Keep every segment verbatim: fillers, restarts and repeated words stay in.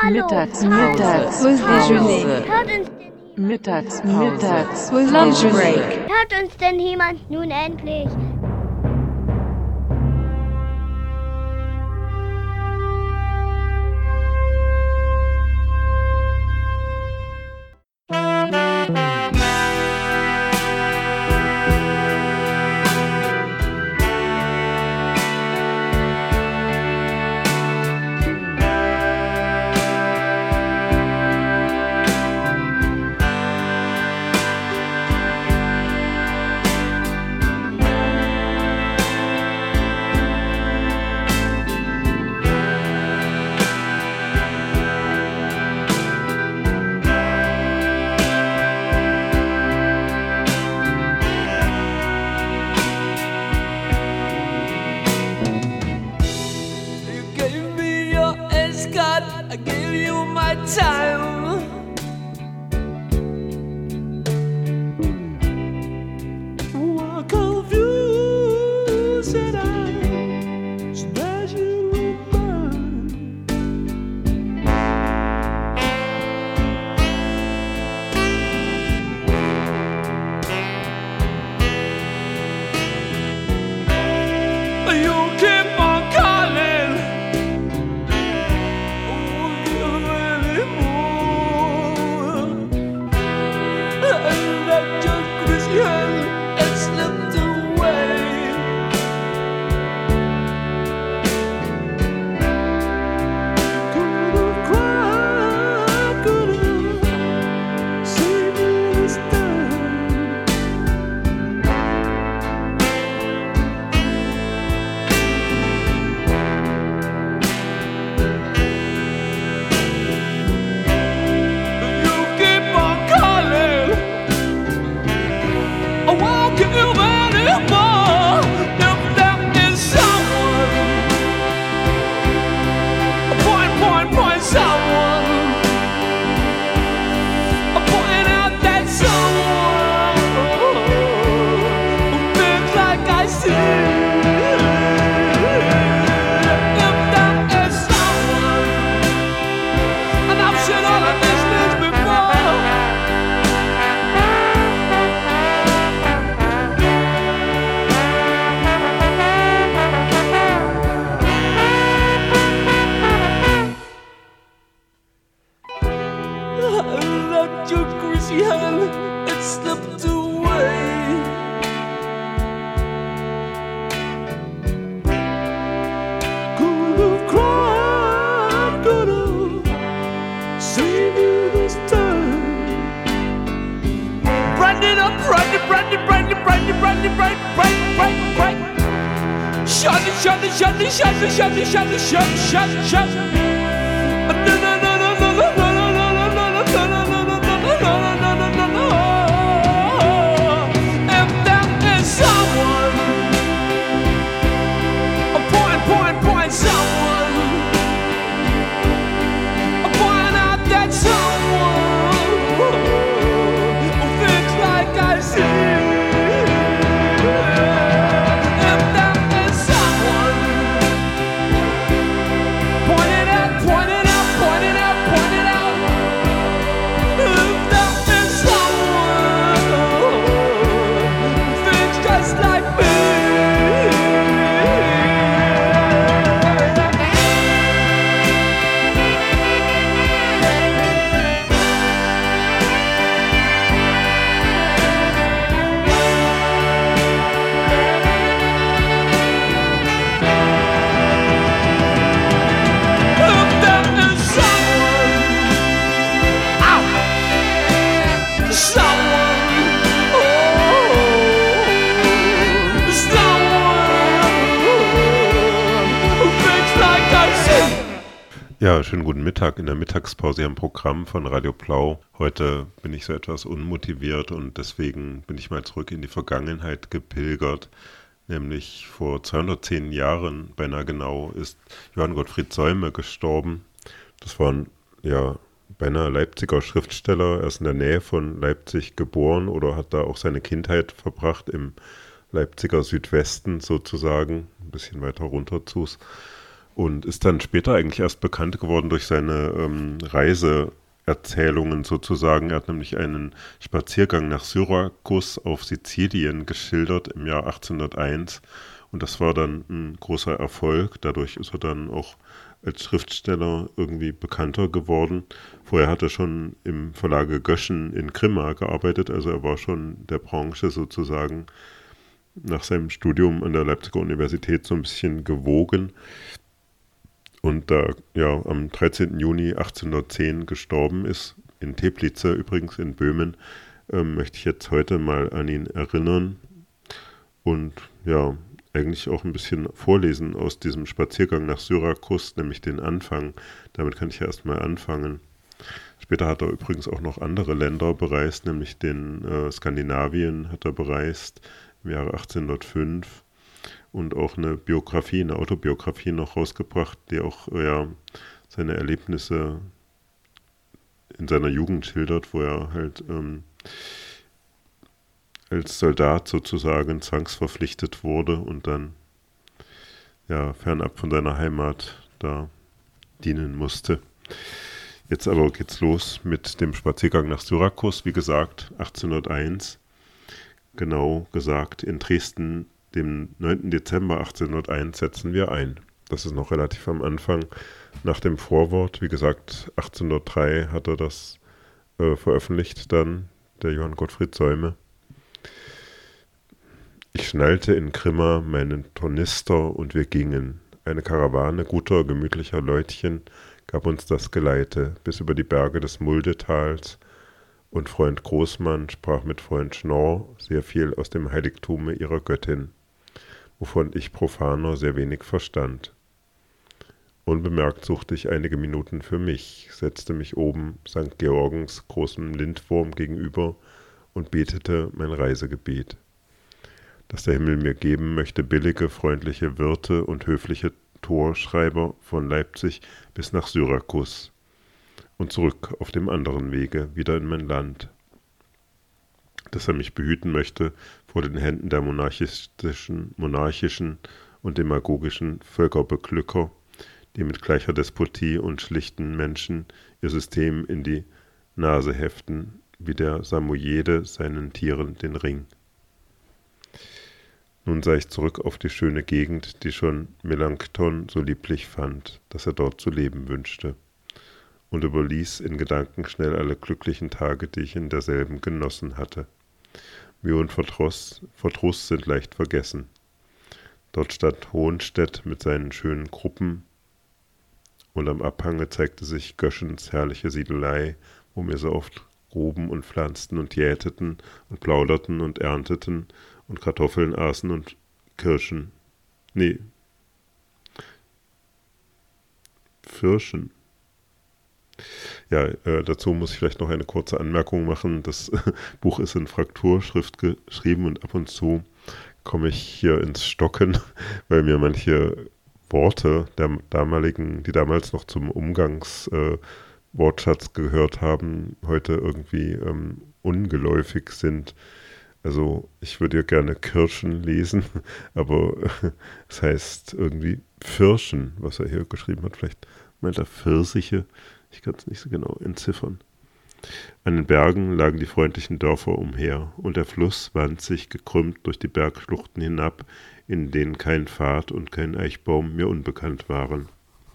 Mittagspause. Mittagspause. Hört uns denn Mittagspause. Mittagspause. Lunch break. Hört uns denn jemand nun endlich? Ja, schönen guten Mittag in der Mittagspause am Programm von Radio Blau. Heute bin ich so etwas unmotiviert und deswegen bin ich mal zurück in die Vergangenheit gepilgert. Nämlich vor zweihundertzehn Jahren, beinahe genau, ist Johann Gottfried Säume gestorben. Das war ein ja, beinahe Leipziger Schriftsteller. Er ist in der Nähe von Leipzig geboren oder hat da auch seine Kindheit verbracht im Leipziger Südwesten sozusagen, ein bisschen weiter runter zus. und ist dann später eigentlich erst bekannt geworden durch seine ähm, Reiseerzählungen sozusagen. Er hat nämlich einen Spaziergang nach Syrakus auf Sizilien geschildert im Jahr achtzehnhunderteins und das war dann ein großer Erfolg. Dadurch ist er dann auch als Schriftsteller irgendwie bekannter geworden. Vorher hat er schon im Verlage Göschen in Grimma gearbeitet, also er war schon der Branche sozusagen nach seinem Studium an der Leipziger Universität so ein bisschen gewogen. Und da ja am dreizehnten Juni achtzehnhundertzehn gestorben ist, in Teplice übrigens in Böhmen, ähm, möchte ich jetzt heute mal an ihn erinnern und ja, eigentlich auch ein bisschen vorlesen aus diesem Spaziergang nach Syrakus, nämlich den Anfang. Damit kann ich ja erstmal anfangen. Später hat er übrigens auch noch andere Länder bereist, nämlich den äh, Skandinavien hat er bereist im Jahre achtzehnhundertfünf und auch eine Biografie, eine Autobiografie noch rausgebracht, die auch ja, seine Erlebnisse in seiner Jugend schildert, wo er halt ähm, als Soldat sozusagen zwangsverpflichtet wurde und dann ja fernab von seiner Heimat da dienen musste. Jetzt aber geht's los mit dem Spaziergang nach Syrakus, wie gesagt, achtzehnhunderteins, genau gesagt in Dresden, dem neunten Dezember achtzehnhunderteins setzen wir ein. Das ist noch relativ am Anfang nach dem Vorwort. Wie gesagt, achtzehnhundertdrei hat er das äh, veröffentlicht dann, der Johann Gottfried Säume. Ich schnallte in Grimma meinen Tornister und wir gingen. Eine Karawane guter, gemütlicher Leutchen gab uns das Geleite bis über die Berge des Muldetals und Freund Großmann sprach mit Freund Schnorr sehr viel aus dem Heiligtume ihrer Göttin, wovon ich Profaner sehr wenig verstand. Unbemerkt suchte ich einige Minuten für mich, setzte mich oben Sankt Georgens großem Lindwurm gegenüber und betete mein Reisegebet, dass der Himmel mir geben möchte billige, freundliche Wirte und höfliche Torschreiber von Leipzig bis nach Syrakus und zurück auf dem anderen Wege wieder in mein Land, dass er mich behüten möchte vor den Händen der monarchistischen, monarchischen und demagogischen Völkerbeglücker, die mit gleicher Despotie und schlichten Menschen ihr System in die Nase heften, wie der Samojede seinen Tieren den Ring. Nun sah ich zurück auf die schöne Gegend, die schon Melanchthon so lieblich fand, dass er dort zu leben wünschte, und überließ in Gedanken schnell alle glücklichen Tage, die ich in derselben genossen hatte. Mühe und Verdruss, Verdruss sind leicht vergessen. Dort stand Hohenstedt mit seinen schönen Gruppen, und am Abhange zeigte sich Göschens herrliche Siedelei, wo wir so oft gruben und pflanzten und jäteten und plauderten und ernteten und Kartoffeln aßen und Kirschen. Nee. Pfirschen. Ja, äh, dazu muss ich vielleicht noch eine kurze Anmerkung machen. Das äh, Buch ist in Frakturschrift geschrieben und ab und zu komme ich hier ins Stocken, weil mir manche Worte der damaligen, die damals noch zum Umgangswortschatz äh, gehört haben, heute irgendwie ähm, ungeläufig sind. Also ich würde ja gerne Kirschen lesen, aber äh, es heißt irgendwie Pfirschen, was er hier geschrieben hat. Vielleicht meint er Pfirsiche. Ich kann es nicht so genau entziffern. An den Bergen lagen die freundlichen Dörfer umher, und der Fluss wand sich gekrümmt durch die Bergschluchten hinab, in denen kein Pfad und kein Eichbaum mir unbekannt waren.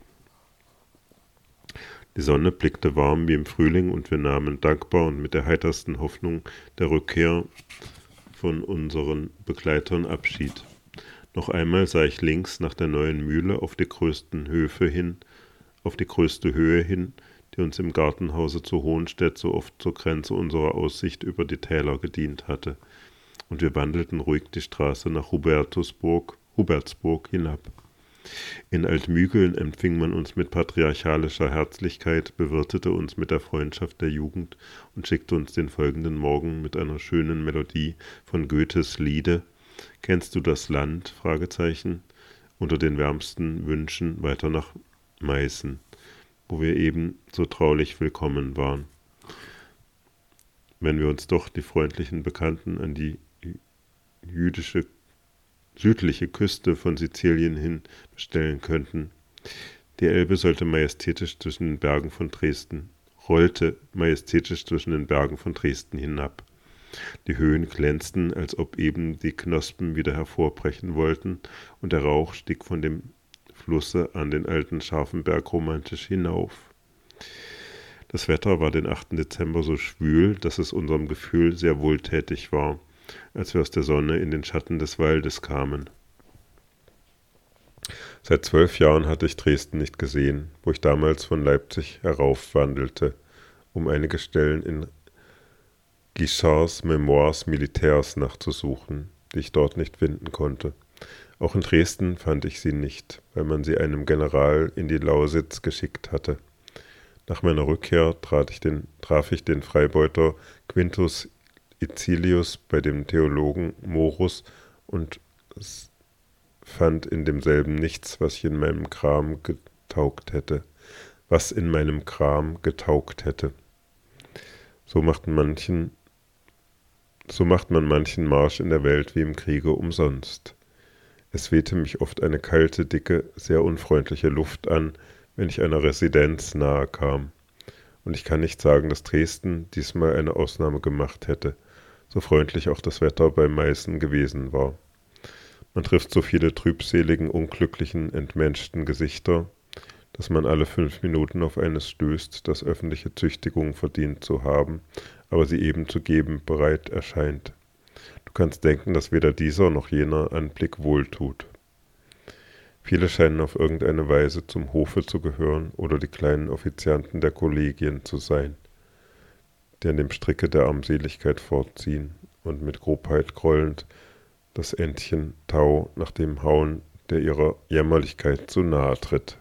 Die Sonne blickte warm wie im Frühling, und wir nahmen dankbar und mit der heitersten Hoffnung der Rückkehr von unseren Begleitern Abschied. Noch einmal sah ich links nach der neuen Mühle auf die größten Höfe hin, auf die größte Höhe hin, die uns im Gartenhause zu Hohenstedt so oft zur Grenze unserer Aussicht über die Täler gedient hatte, und wir wandelten ruhig die Straße nach Hubertusburg, Hubertsburg hinab. In Altmügeln empfing man uns mit patriarchalischer Herzlichkeit, bewirtete uns mit der Freundschaft der Jugend und schickte uns den folgenden Morgen mit einer schönen Melodie von Goethes Liede »Kennst du das Land?« Fragezeichen, unter den wärmsten Wünschen weiter nach Meißen, wo wir eben so traulich willkommen waren. Wenn wir uns doch die freundlichen Bekannten an die jüdische, südliche Küste von Sizilien hin bestellen könnten, Die Elbe sollte majestätisch zwischen den Bergen von Dresden, rollte majestätisch zwischen den Bergen von Dresden hinab. Die Höhen glänzten, als ob eben die Knospen wieder hervorbrechen wollten, und der Rauch stieg von dem Flusse an den alten scharfen Berg romantisch hinauf. Das Wetter war den achten Dezember so schwül, dass es unserem Gefühl sehr wohltätig war, als wir aus der Sonne in den Schatten des Waldes kamen. Seit zwölf Jahren hatte ich Dresden nicht gesehen, wo ich damals von Leipzig heraufwandelte, um einige Stellen in Guichards Memoires Militaires nachzusuchen, die ich dort nicht finden konnte. Auch in Dresden fand ich sie nicht, weil man sie einem General in die Lausitz geschickt hatte. Nach meiner Rückkehr traf ich den, traf ich den Freibeuter Quintus Icilius bei dem Theologen Morus und fand in demselben nichts, was ich in meinem Kram getaugt hätte, was in meinem Kram getaugt hätte. So macht manchen, so macht man manchen Marsch in der Welt wie im Kriege umsonst. Es wehte mich oft eine kalte, dicke, sehr unfreundliche Luft an, wenn ich einer Residenz nahe kam. Und ich kann nicht sagen, dass Dresden diesmal eine Ausnahme gemacht hätte, so freundlich auch das Wetter bei Meißen gewesen war. Man trifft so viele trübseligen, unglücklichen, entmenschten Gesichter, dass man alle fünf Minuten auf eines stößt, das öffentliche Züchtigung verdient zu haben, aber sie eben zu geben bereit erscheint. Du kannst denken, dass weder dieser noch jener Anblick wohltut. Viele scheinen auf irgendeine Weise zum Hofe zu gehören oder die kleinen Offizianten der Kollegien zu sein, die an dem Stricke der Armseligkeit fortziehen und mit Grobheit grollend das Entchen Tau nach dem hauen, der ihrer Jämmerlichkeit zu nahe tritt.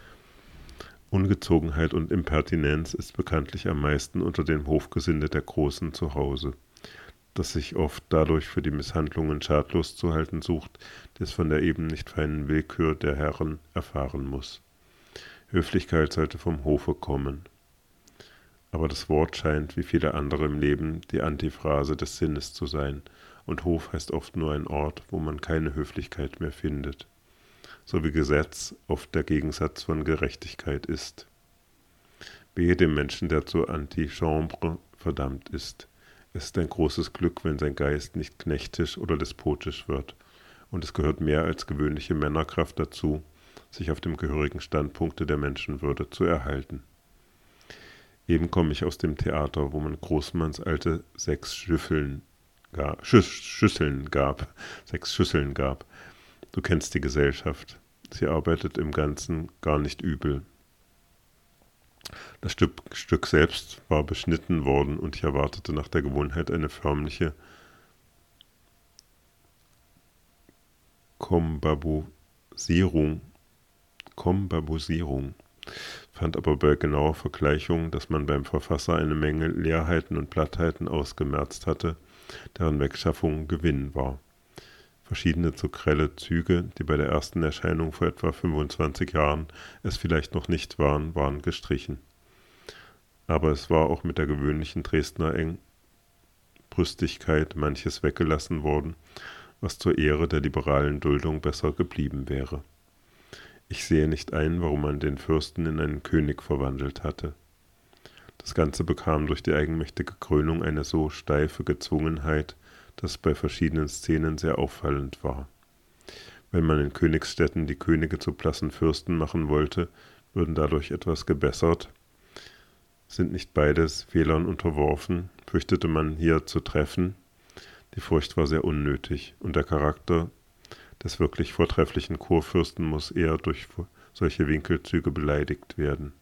Ungezogenheit und Impertinenz ist bekanntlich am meisten unter dem Hofgesinde der Großen zu Hause, das sich oft dadurch für die Misshandlungen schadlos zu halten sucht, die es von der eben nicht feinen Willkür der Herren erfahren muss. Höflichkeit sollte vom Hofe kommen. Aber das Wort scheint, wie viele andere im Leben, die Antiphrase des Sinnes zu sein, und Hof heißt oft nur ein Ort, wo man keine Höflichkeit mehr findet, so wie Gesetz oft der Gegensatz von Gerechtigkeit ist. Wehe dem Menschen, der zur Antichambre verdammt ist. Es ist ein großes Glück, wenn sein Geist nicht knechtisch oder despotisch wird, und es gehört mehr als gewöhnliche Männerkraft dazu, sich auf dem gehörigen Standpunkte der Menschenwürde zu erhalten. Eben komme ich aus dem Theater, wo man Großmanns alte sechs Schüsseln gab, Schüs Schüsseln gab, sechs Schüsseln gab. Du kennst die Gesellschaft. Sie arbeitet im Ganzen gar nicht übel. Das Stück, Stück selbst war beschnitten worden und ich erwartete nach der Gewohnheit eine förmliche Kombabusierung, Kombabusierung, fand aber bei genauer Vergleichung, dass man beim Verfasser eine Menge Leerheiten und Plattheiten ausgemerzt hatte, deren Wegschaffung Gewinn war. Verschiedene zu grelle Züge, die bei der ersten Erscheinung vor etwa fünfundzwanzig Jahren es vielleicht noch nicht waren, waren gestrichen. Aber es war auch mit der gewöhnlichen Dresdner Engbrüstigkeit manches weggelassen worden, was zur Ehre der liberalen Duldung besser geblieben wäre. Ich sehe nicht ein, warum man den Fürsten in einen König verwandelt hatte. Das Ganze bekam durch die eigenmächtige Krönung eine so steife Gezwungenheit, das bei verschiedenen Szenen sehr auffallend war. Wenn man in Königsstädten die Könige zu blassen Fürsten machen wollte, würden dadurch etwas gebessert. Sind nicht beides Fehlern unterworfen, fürchtete man hier zu treffen. Die Furcht war sehr unnötig, und der Charakter des wirklich vortrefflichen Kurfürsten muss eher durch solche Winkelzüge beleidigt werden.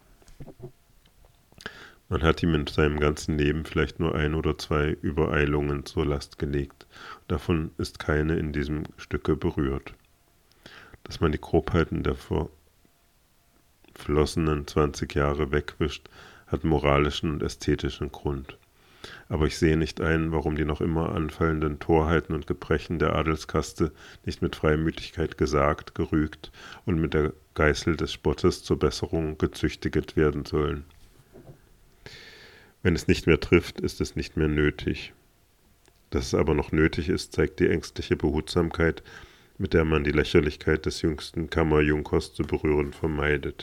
Man hat ihm in seinem ganzen Leben vielleicht nur ein oder zwei Übereilungen zur Last gelegt. Davon ist keine in diesem Stücke berührt. Dass man die Grobheiten der verflossenen zwanzig Jahre wegwischt, hat moralischen und ästhetischen Grund. Aber ich sehe nicht ein, warum die noch immer anfallenden Torheiten und Gebrechen der Adelskaste nicht mit Freimütigkeit gesagt, gerügt und mit der Geißel des Spottes zur Besserung gezüchtiget werden sollen. Wenn es nicht mehr trifft, ist es nicht mehr nötig. Dass es aber noch nötig ist, zeigt die ängstliche Behutsamkeit, mit der man die Lächerlichkeit des jüngsten Kammerjunkers zu berühren vermeidet.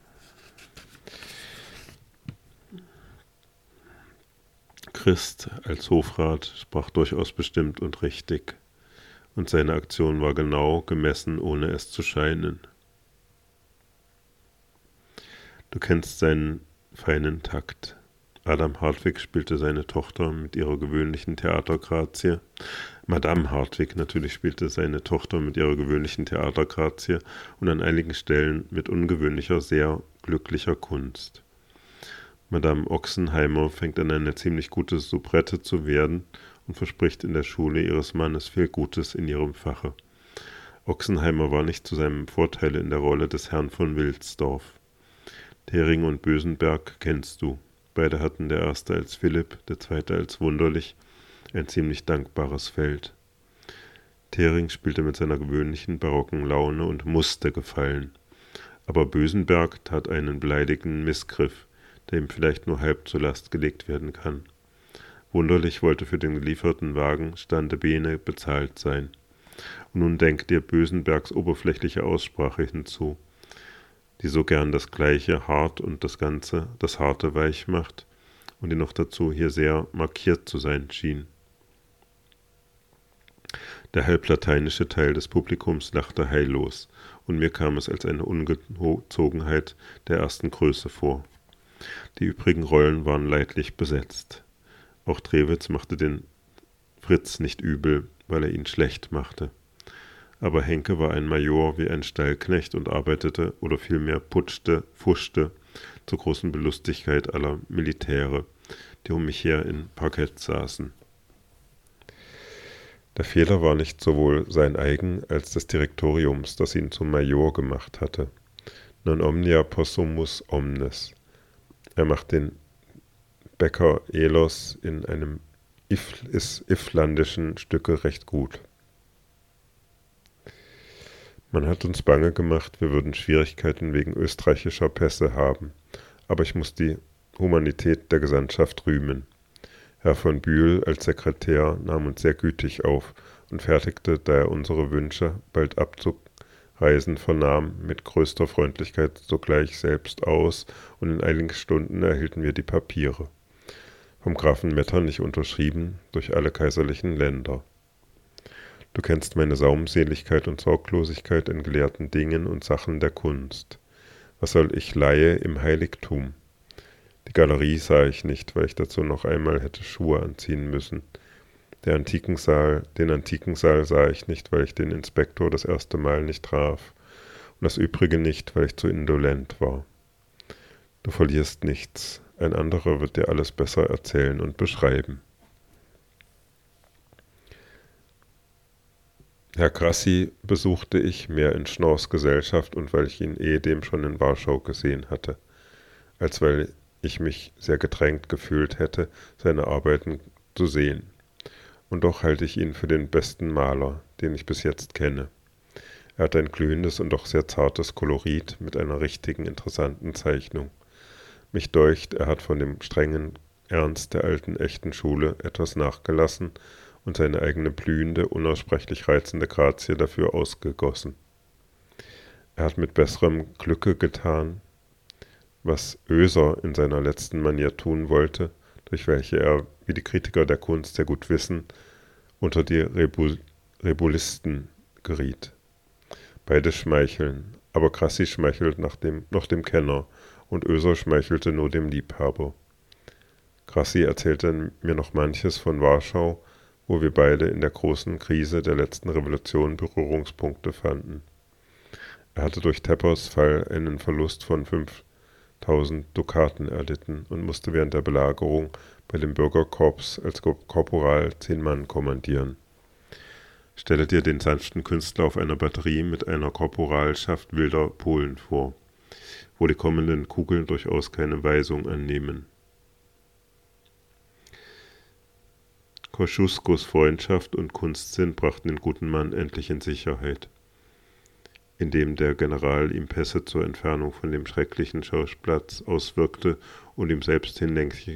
Christ als Hofrat sprach durchaus bestimmt und richtig, und seine Aktion war genau gemessen, ohne es zu scheinen. Du kennst seinen feinen Takt. Adam Hartwig spielte seine Tochter mit ihrer gewöhnlichen Theatergrazie. Madame Hartwig natürlich spielte seine Tochter mit ihrer gewöhnlichen Theatergrazie und an einigen Stellen mit ungewöhnlicher, sehr glücklicher Kunst. Madame Oxenheimer fängt an, eine ziemlich gute Soubrette zu werden und verspricht in der Schule ihres Mannes viel Gutes in ihrem Fache. Oxenheimer war nicht zu seinem Vorteil in der Rolle des Herrn von Wilsdorf. Thering und Bösenberg kennst du. Beide hatten, der erste als Philipp, der zweite als Wunderlich, ein ziemlich dankbares Feld. Thering spielte mit seiner gewöhnlichen barocken Laune und musste gefallen. Aber Bösenberg tat einen beleidigenden Missgriff, der ihm vielleicht nur halb zur Last gelegt werden kann. Wunderlich wollte für den gelieferten Wagen stande bene bezahlt sein. Und nun denkt dir Bösenbergs oberflächliche Aussprache hinzu, die so gern das Gleiche hart und das Ganze, das Harte weich macht und die noch dazu hier sehr markiert zu sein schien. Der halblateinische Teil des Publikums lachte heillos, und mir kam es als eine Ungezogenheit der ersten Größe vor. Die übrigen Rollen waren leidlich besetzt. Auch Drewitz machte den Fritz nicht übel, weil er ihn schlecht machte. Aber Henke war ein Major wie ein Stallknecht und arbeitete, oder vielmehr putschte, fuschte, zur großen Belustigkeit aller Militäre, die um mich her in Parkett saßen. Der Fehler war nicht sowohl sein eigen als des Direktoriums, das ihn zum Major gemacht hatte. Non omnia possumus omnes. Er macht den Bäcker Elos in einem if, is, iflandischen Stücke recht gut. Man hat uns bange gemacht, wir würden Schwierigkeiten wegen österreichischer Pässe haben, aber ich muss die Humanität der Gesandtschaft rühmen. Herr von Bühl als Sekretär nahm uns sehr gütig auf und fertigte, da er unsere Wünsche, bald abzureisen vernahm, mit größter Freundlichkeit sogleich selbst aus, und in einigen Stunden erhielten wir die Papiere. Vom Grafen Metternich unterschrieben, durch alle kaiserlichen Länder. Du kennst meine Saumseligkeit und Sorglosigkeit in gelehrten Dingen und Sachen der Kunst. Was soll ich Laie im Heiligtum? Die Galerie sah ich nicht, weil ich dazu noch einmal hätte Schuhe anziehen müssen. Der Antikensaal, den Antikensaal sah ich nicht, weil ich den Inspektor das erste Mal nicht traf. Und das Übrige nicht, weil ich zu indolent war. Du verlierst nichts. Ein anderer wird dir alles besser erzählen und beschreiben. Herr Grassi besuchte ich mehr in Schnorrs Gesellschaft und weil ich ihn ehedem schon in Warschau gesehen hatte, als weil ich mich sehr gedrängt gefühlt hätte, seine Arbeiten zu sehen. Und doch halte ich ihn für den besten Maler, den ich bis jetzt kenne. Er hat ein glühendes und doch sehr zartes Kolorit mit einer richtigen, interessanten Zeichnung. Mich deucht, er hat von dem strengen Ernst der alten, echten Schule etwas nachgelassen und seine eigene blühende, unaussprechlich reizende Grazie dafür ausgegossen. Er hat mit besserem Glücke getan, was Oeser in seiner letzten Manier tun wollte, durch welche er, wie die Kritiker der Kunst sehr gut wissen, unter die Rebu- Rebulisten geriet. Beide schmeicheln, aber Grassi schmeichelt nach dem, noch dem Kenner und Oeser schmeichelte nur dem Liebhaber. Grassi erzählte mir noch manches von Warschau, wo wir beide in der großen Krise der letzten Revolution Berührungspunkte fanden. Er hatte durch Teppers Fall einen Verlust von fünftausend Dukaten erlitten und musste während der Belagerung bei dem Bürgerkorps als Korporal zehn Mann kommandieren. Stelle dir den sanften Künstler auf einer Batterie mit einer Korporalschaft wilder Polen vor, wo die kommenden Kugeln durchaus keine Weisung annehmen. Kosciuskos Freundschaft und Kunstsinn brachten den guten Mann endlich in Sicherheit, indem der General ihm Pässe zur Entfernung von dem schrecklichen Schauplatz auswirkte und ihm selbst hinlängliche,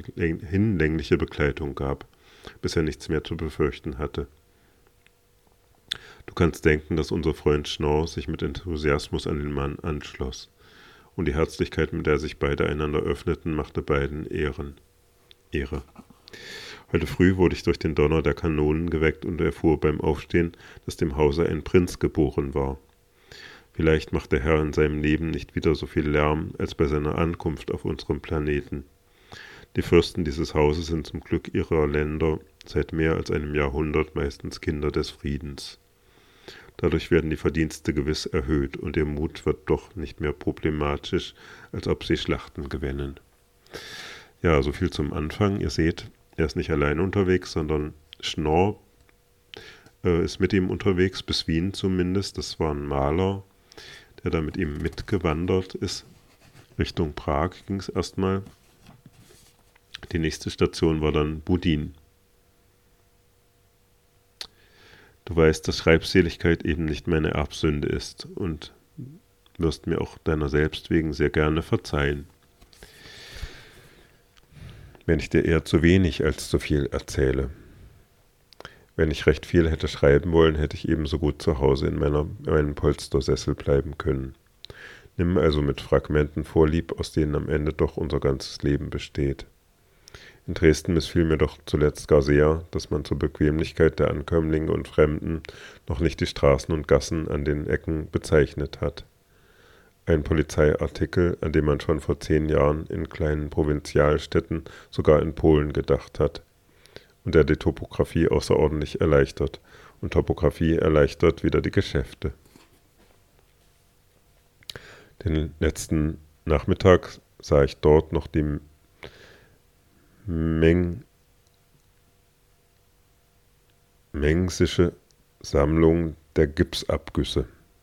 hinlängliche Begleitung gab, bis er nichts mehr zu befürchten hatte. Du kannst denken, dass unser Freund Schnorr sich mit Enthusiasmus an den Mann anschloss. Und die Herzlichkeit, mit der sich beide einander öffneten, machte beiden Ehren. Ehre. Heute früh wurde ich durch den Donner der Kanonen geweckt und erfuhr beim Aufstehen, dass dem Hause ein Prinz geboren war. Vielleicht macht der Herr in seinem Leben nicht wieder so viel Lärm als bei seiner Ankunft auf unserem Planeten. Die Fürsten dieses Hauses sind zum Glück ihrer Länder seit mehr als einem Jahrhundert meistens Kinder des Friedens. Dadurch werden die Verdienste gewiss erhöht und ihr Mut wird doch nicht mehr problematisch, als ob sie Schlachten gewinnen. Ja, so viel zum Anfang. Ihr seht, er ist nicht allein unterwegs, sondern Schnorr äh, ist mit ihm unterwegs, bis Wien zumindest. Das war ein Maler, der da mit ihm mitgewandert ist. Richtung Prag ging es erstmal. Die nächste Station war dann Budin. Du weißt, dass Schreibseligkeit eben nicht meine Erbsünde ist und wirst mir auch deiner selbst wegen sehr gerne verzeihen. Wenn ich dir eher zu wenig als zu viel erzähle. Wenn ich recht viel hätte schreiben wollen, hätte ich ebenso gut zu Hause in meiner, meinem Polstersessel bleiben können. Nimm also mit Fragmenten Vorlieb, aus denen am Ende doch unser ganzes Leben besteht. In Dresden missfiel mir doch zuletzt gar sehr, dass man zur Bequemlichkeit der Ankömmlinge und Fremden noch nicht die Straßen und Gassen an den Ecken bezeichnet hat. Ein Polizeiartikel, an dem man schon vor zehn Jahren in kleinen Provinzialstädten, sogar in Polen gedacht hat, und der die Topographie außerordentlich erleichtert. Und Topographie erleichtert wieder die Geschäfte. Den letzten Nachmittag sah ich dort noch die Meng Mengsische Sammlung der Gipsabgüsse.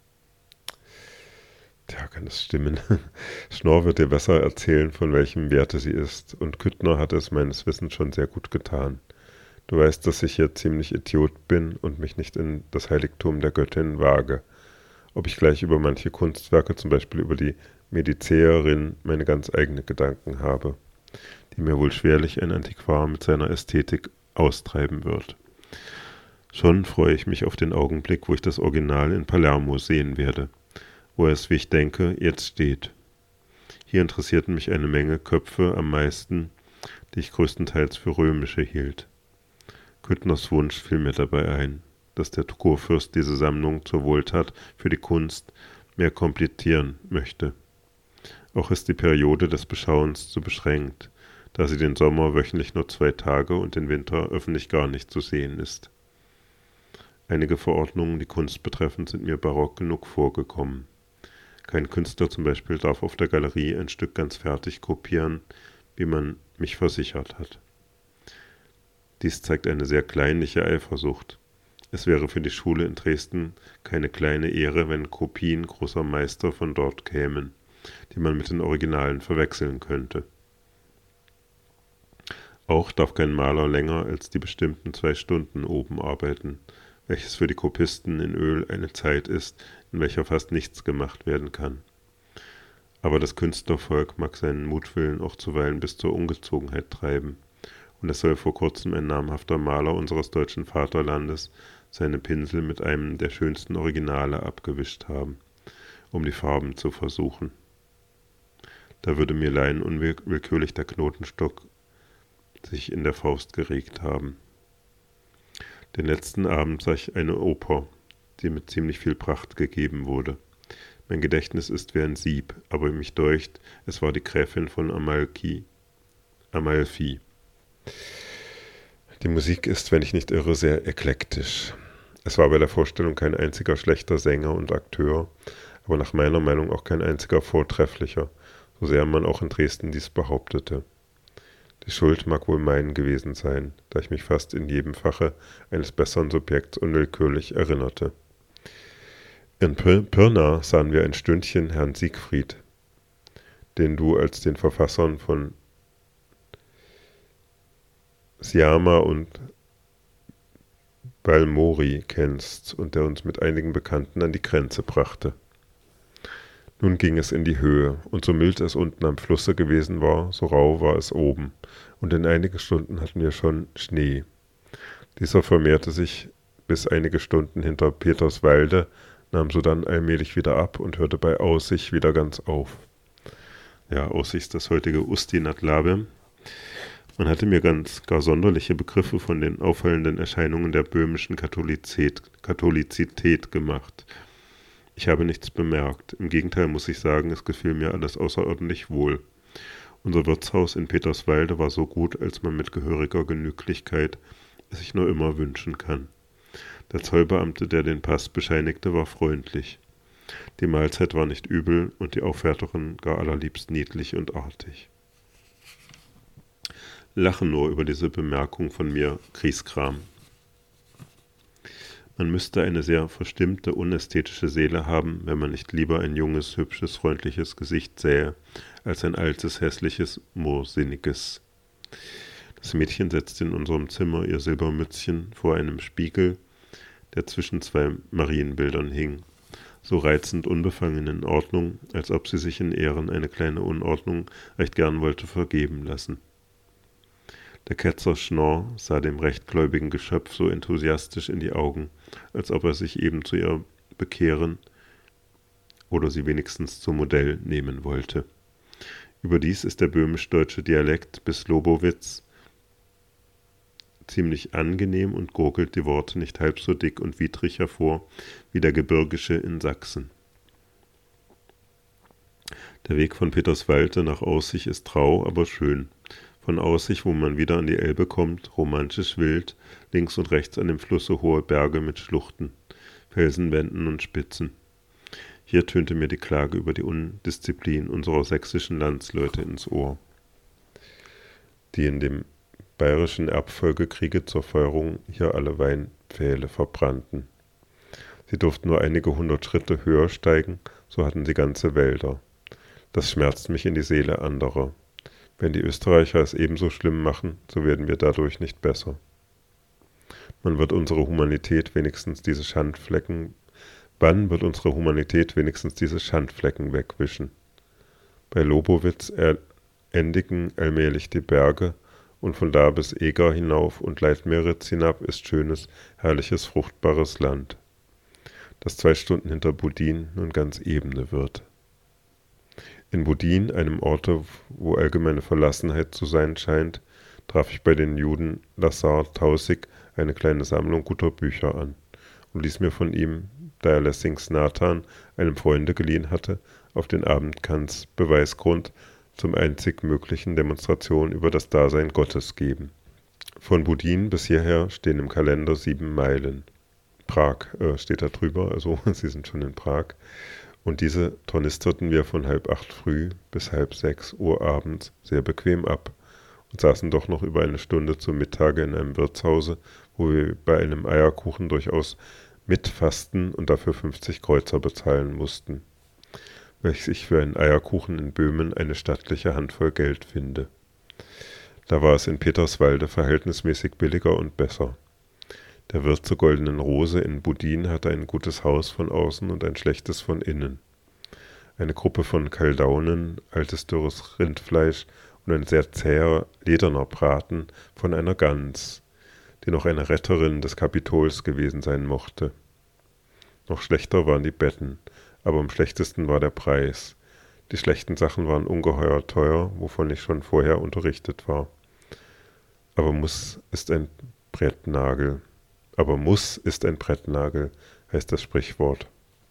Tja, kann das stimmen? Schnorr wird dir besser erzählen, von welchem Werte sie ist, und Küttner hat es meines Wissens schon sehr gut getan. Du weißt, dass ich hier ziemlich Idiot bin und mich nicht in das Heiligtum der Göttin wage. Ob ich gleich über manche Kunstwerke, zum Beispiel über die Medicäerin, meine ganz eigene Gedanken habe, die mir wohl schwerlich ein Antiquar mit seiner Ästhetik austreiben wird. Schon freue ich mich auf den Augenblick, wo ich das Original in Palermo sehen werde, wo es, wie ich denke, jetzt steht. Hier interessierten mich eine Menge Köpfe am meisten, die ich größtenteils für römische hielt. Küttners Wunsch fiel mir dabei ein, dass der Kurfürst diese Sammlung zur Wohltat für die Kunst mehr komplettieren möchte. Auch ist die Periode des Beschauens zu beschränkt, da sie den Sommer wöchentlich nur zwei Tage und den Winter öffentlich gar nicht zu sehen ist. Einige Verordnungen, die Kunst betreffen, sind mir barock genug vorgekommen. Kein Künstler zum Beispiel darf auf der Galerie ein Stück ganz fertig kopieren, wie man mich versichert hat. Dies zeigt eine sehr kleinliche Eifersucht. Es wäre für die Schule in Dresden keine kleine Ehre, wenn Kopien großer Meister von dort kämen, die man mit den Originalen verwechseln könnte. Auch darf kein Maler länger als die bestimmten zwei Stunden oben arbeiten, welches für die Kopisten in Öl eine Zeit ist, in welcher fast nichts gemacht werden kann. Aber das Künstlervolk mag seinen Mutwillen auch zuweilen bis zur Ungezogenheit treiben, und es soll vor kurzem ein namhafter Maler unseres deutschen Vaterlandes seine Pinsel mit einem der schönsten Originale abgewischt haben, um die Farben zu versuchen. Da würde mir leider unwillkürlich der Knotenstock sich in der Faust geregt haben. Den letzten Abend sah ich eine Oper, die mit ziemlich viel Pracht gegeben wurde. Mein Gedächtnis ist wie ein Sieb, aber mich deucht, es war die Gräfin von Amalfi. Amalfi. Die Musik ist, wenn ich nicht irre, sehr eklektisch. Es war bei der Vorstellung kein einziger schlechter Sänger und Akteur, aber nach meiner Meinung auch kein einziger vortrefflicher, so sehr man auch in Dresden dies behauptete. Die Schuld mag wohl mein gewesen sein, da ich mich fast in jedem Fache eines besseren Subjekts unwillkürlich erinnerte. In Pirna sahen wir ein Stündchen Herrn Siegfried, den du als den Verfassern von Siama und Balmori kennst und der uns mit einigen Bekannten an die Grenze brachte. Nun ging es in die Höhe, und so mild es unten am Flusse gewesen war, so rau war es oben, und in einigen Stunden hatten wir schon Schnee. Dieser vermehrte sich bis einige Stunden hinter Peterswalde, nahm sodann allmählich wieder ab und hörte bei Aussich wieder ganz auf. Ja, Aussich ist das heutige Usti nad Labem. Man hatte mir ganz gar sonderliche Begriffe von den auffallenden Erscheinungen der böhmischen Katholizität, Katholizität gemacht. Ich habe nichts bemerkt. Im Gegenteil muss ich sagen, es gefiel mir alles außerordentlich wohl. Unser Wirtshaus in Peterswalde war so gut, als man mit gehöriger Genüglichkeit es sich nur immer wünschen kann. Der Zollbeamte, der den Pass bescheinigte, war freundlich. Die Mahlzeit war nicht übel und die Aufwärterin gar allerliebst niedlich und artig. Lachen nur über diese Bemerkung von mir, Grieskram. Man müsste eine sehr verstimmte, unästhetische Seele haben, wenn man nicht lieber ein junges, hübsches, freundliches Gesicht sähe, als ein altes, hässliches, moorsinniges. Das Mädchen setzte in unserem Zimmer ihr Silbermützchen vor einem Spiegel, der zwischen zwei Marienbildern hing, so reizend unbefangen in Ordnung, als ob sie sich in Ehren eine kleine Unordnung recht gern wollte vergeben lassen. Der Ketzer Schnorr sah dem rechtgläubigen Geschöpf so enthusiastisch in die Augen, als ob er sich eben zu ihr bekehren oder sie wenigstens zum Modell nehmen wollte. Überdies ist der böhmisch-deutsche Dialekt bis Lobowitz ziemlich angenehm und gurgelt die Worte nicht halb so dick und widrig hervor wie der gebirgische in Sachsen. Der Weg von Peterswalde nach Aussich ist rau, aber schön. Von Aussich, wo man wieder an die Elbe kommt, romantisch wild, links und rechts an dem Flusse hohe Berge mit Schluchten, Felsenwänden und Spitzen. Hier tönte mir die Klage über die Undisziplin unserer sächsischen Landsleute ins Ohr, die in dem bayerischen Erbfolgekriege zur Feuerung hier alle Weinpfähle verbrannten. Sie durften nur einige hundert Schritte höher steigen, so hatten sie ganze Wälder. Das schmerzt mich in die Seele anderer. Wenn die Österreicher es ebenso schlimm machen, so werden wir dadurch nicht besser. Man wird unsere Humanität wenigstens diese Schandflecken, wann wird unsere Humanität wenigstens diese Schandflecken wegwischen? Bei Lobowitz endigen allmählich die Berge und von da bis Eger hinauf und Leitmeritz hinab ist schönes, herrliches, fruchtbares Land, das zwei Stunden hinter Budin nun ganz ebene wird. In Budin, einem Orte, wo allgemeine Verlassenheit zu sein scheint, traf ich bei den Juden Lassar Tausig eine kleine Sammlung guter Bücher an und ließ mir von ihm, da er Lessings Nathan einem Freunde geliehen hatte, auf den Abend Kants Beweisgrund zum einzig möglichen Demonstration über das Dasein Gottes geben. Von Budin bis hierher stehen im Kalender sieben Meilen. Prag äh, steht da drüber, also sie sind schon in Prag. Und diese tornisterten wir von halb acht früh bis halb sechs Uhr abends sehr bequem ab und saßen doch noch über eine Stunde zum Mittage in einem Wirtshause, wo wir bei einem Eierkuchen durchaus mitfasten und dafür fünfzig Kreuzer bezahlen mussten, welches ich für einen Eierkuchen in Böhmen eine stattliche Handvoll Geld finde. Da war es in Peterswalde verhältnismäßig billiger und besser. Der Wirt zur Goldenen Rose in Budin hatte ein gutes Haus von außen und ein schlechtes von innen. Eine Gruppe von Kaldaunen, altes dürres Rindfleisch und ein sehr zäher, lederner Braten von einer Gans, die noch eine Retterin des Kapitols gewesen sein mochte. Noch schlechter waren die Betten, aber am schlechtesten war der Preis. Die schlechten Sachen waren ungeheuer teuer, wovon ich schon vorher unterrichtet war. Aber Muss ist ein Brettnagel. Aber Muss ist ein Brettnagel, heißt das Sprichwort.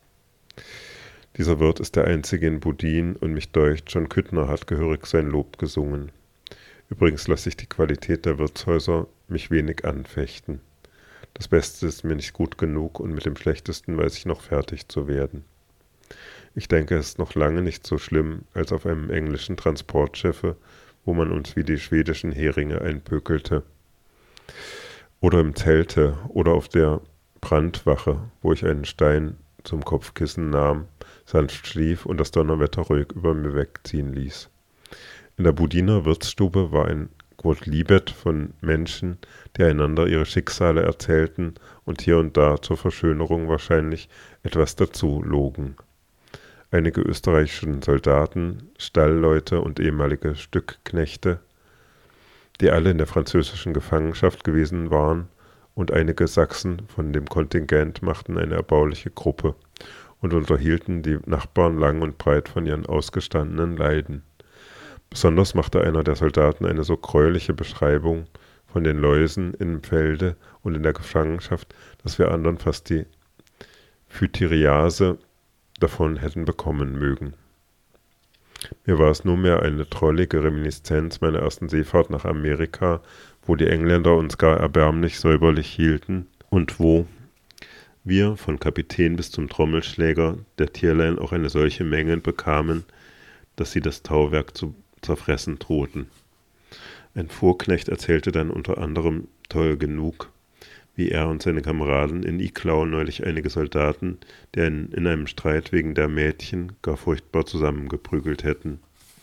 Dieser Wirt ist der einzige in Budin und mich deucht, John Küttner hat gehörig sein Lob gesungen. Übrigens lasse ich die Qualität der Wirtshäuser mich wenig anfechten. Das Beste ist mir nicht gut genug und mit dem Schlechtesten weiß ich noch fertig zu werden. Ich denke, es ist noch lange nicht so schlimm, als auf einem englischen Transportschiffe, wo man uns wie die schwedischen Heringe einpökelte. Oder im Zelte oder auf der Brandwache, wo ich einen Stein zum Kopfkissen nahm, sanft schlief und das Donnerwetter ruhig über mir wegziehen ließ. In der Budiner Wirtsstube war ein Quodlibet von Menschen, die einander ihre Schicksale erzählten und hier und da zur Verschönerung wahrscheinlich etwas dazu logen. Einige österreichische Soldaten, Stallleute und ehemalige Stückknechte, die alle in der französischen Gefangenschaft gewesen waren und einige Sachsen von dem Kontingent machten eine erbauliche Gruppe und unterhielten die Nachbarn lang und breit von ihren ausgestandenen Leiden. Besonders machte einer der Soldaten eine so gräuliche Beschreibung von den Läusen im Felde und in der Gefangenschaft, dass wir anderen fast die Phytiriase davon hätten bekommen mögen. Mir war es nunmehr eine drollige Reminiszenz meiner ersten Seefahrt nach Amerika, wo die Engländer uns gar erbärmlich säuberlich hielten und wo wir, von Kapitän bis zum Trommelschläger, der Tierlein auch eine solche Menge bekamen, dass sie das Tauwerk zu zerfressen drohten. Ein Fuhrknecht erzählte dann unter anderem toll genug, wie er und seine Kameraden in Iklau neulich einige Soldaten, die in, in einem Streit wegen der Mädchen gar furchtbar zusammengeprügelt hätten.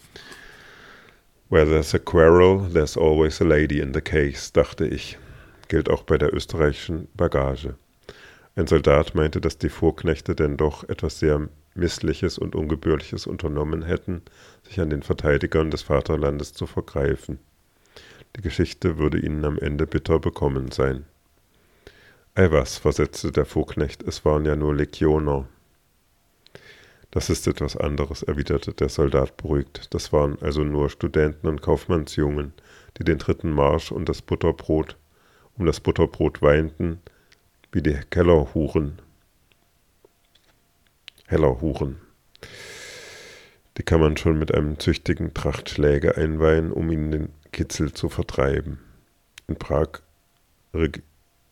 Where there's a quarrel, there's always a lady in the case, dachte ich. Gilt auch bei der österreichischen Bagage. Ein Soldat meinte, dass die Fuhrknechte denn doch etwas sehr Missliches und Ungebührliches unternommen hätten, sich an den Verteidigern des Vaterlandes zu vergreifen. Die Geschichte würde ihnen am Ende bitter bekommen sein. Ei was, versetzte der Fuhrknecht, es waren ja nur Legioner. Das ist etwas anderes, erwiderte der Soldat beruhigt. Das waren also nur Studenten und Kaufmannsjungen, die den dritten Marsch und das Butterbrot, um das Butterbrot weinten, wie die Kellerhuren. Hellerhuren. Die kann man schon mit einem züchtigen Tracht Schläge einweihen, um ihnen den Kitzel zu vertreiben. In Prag, reg-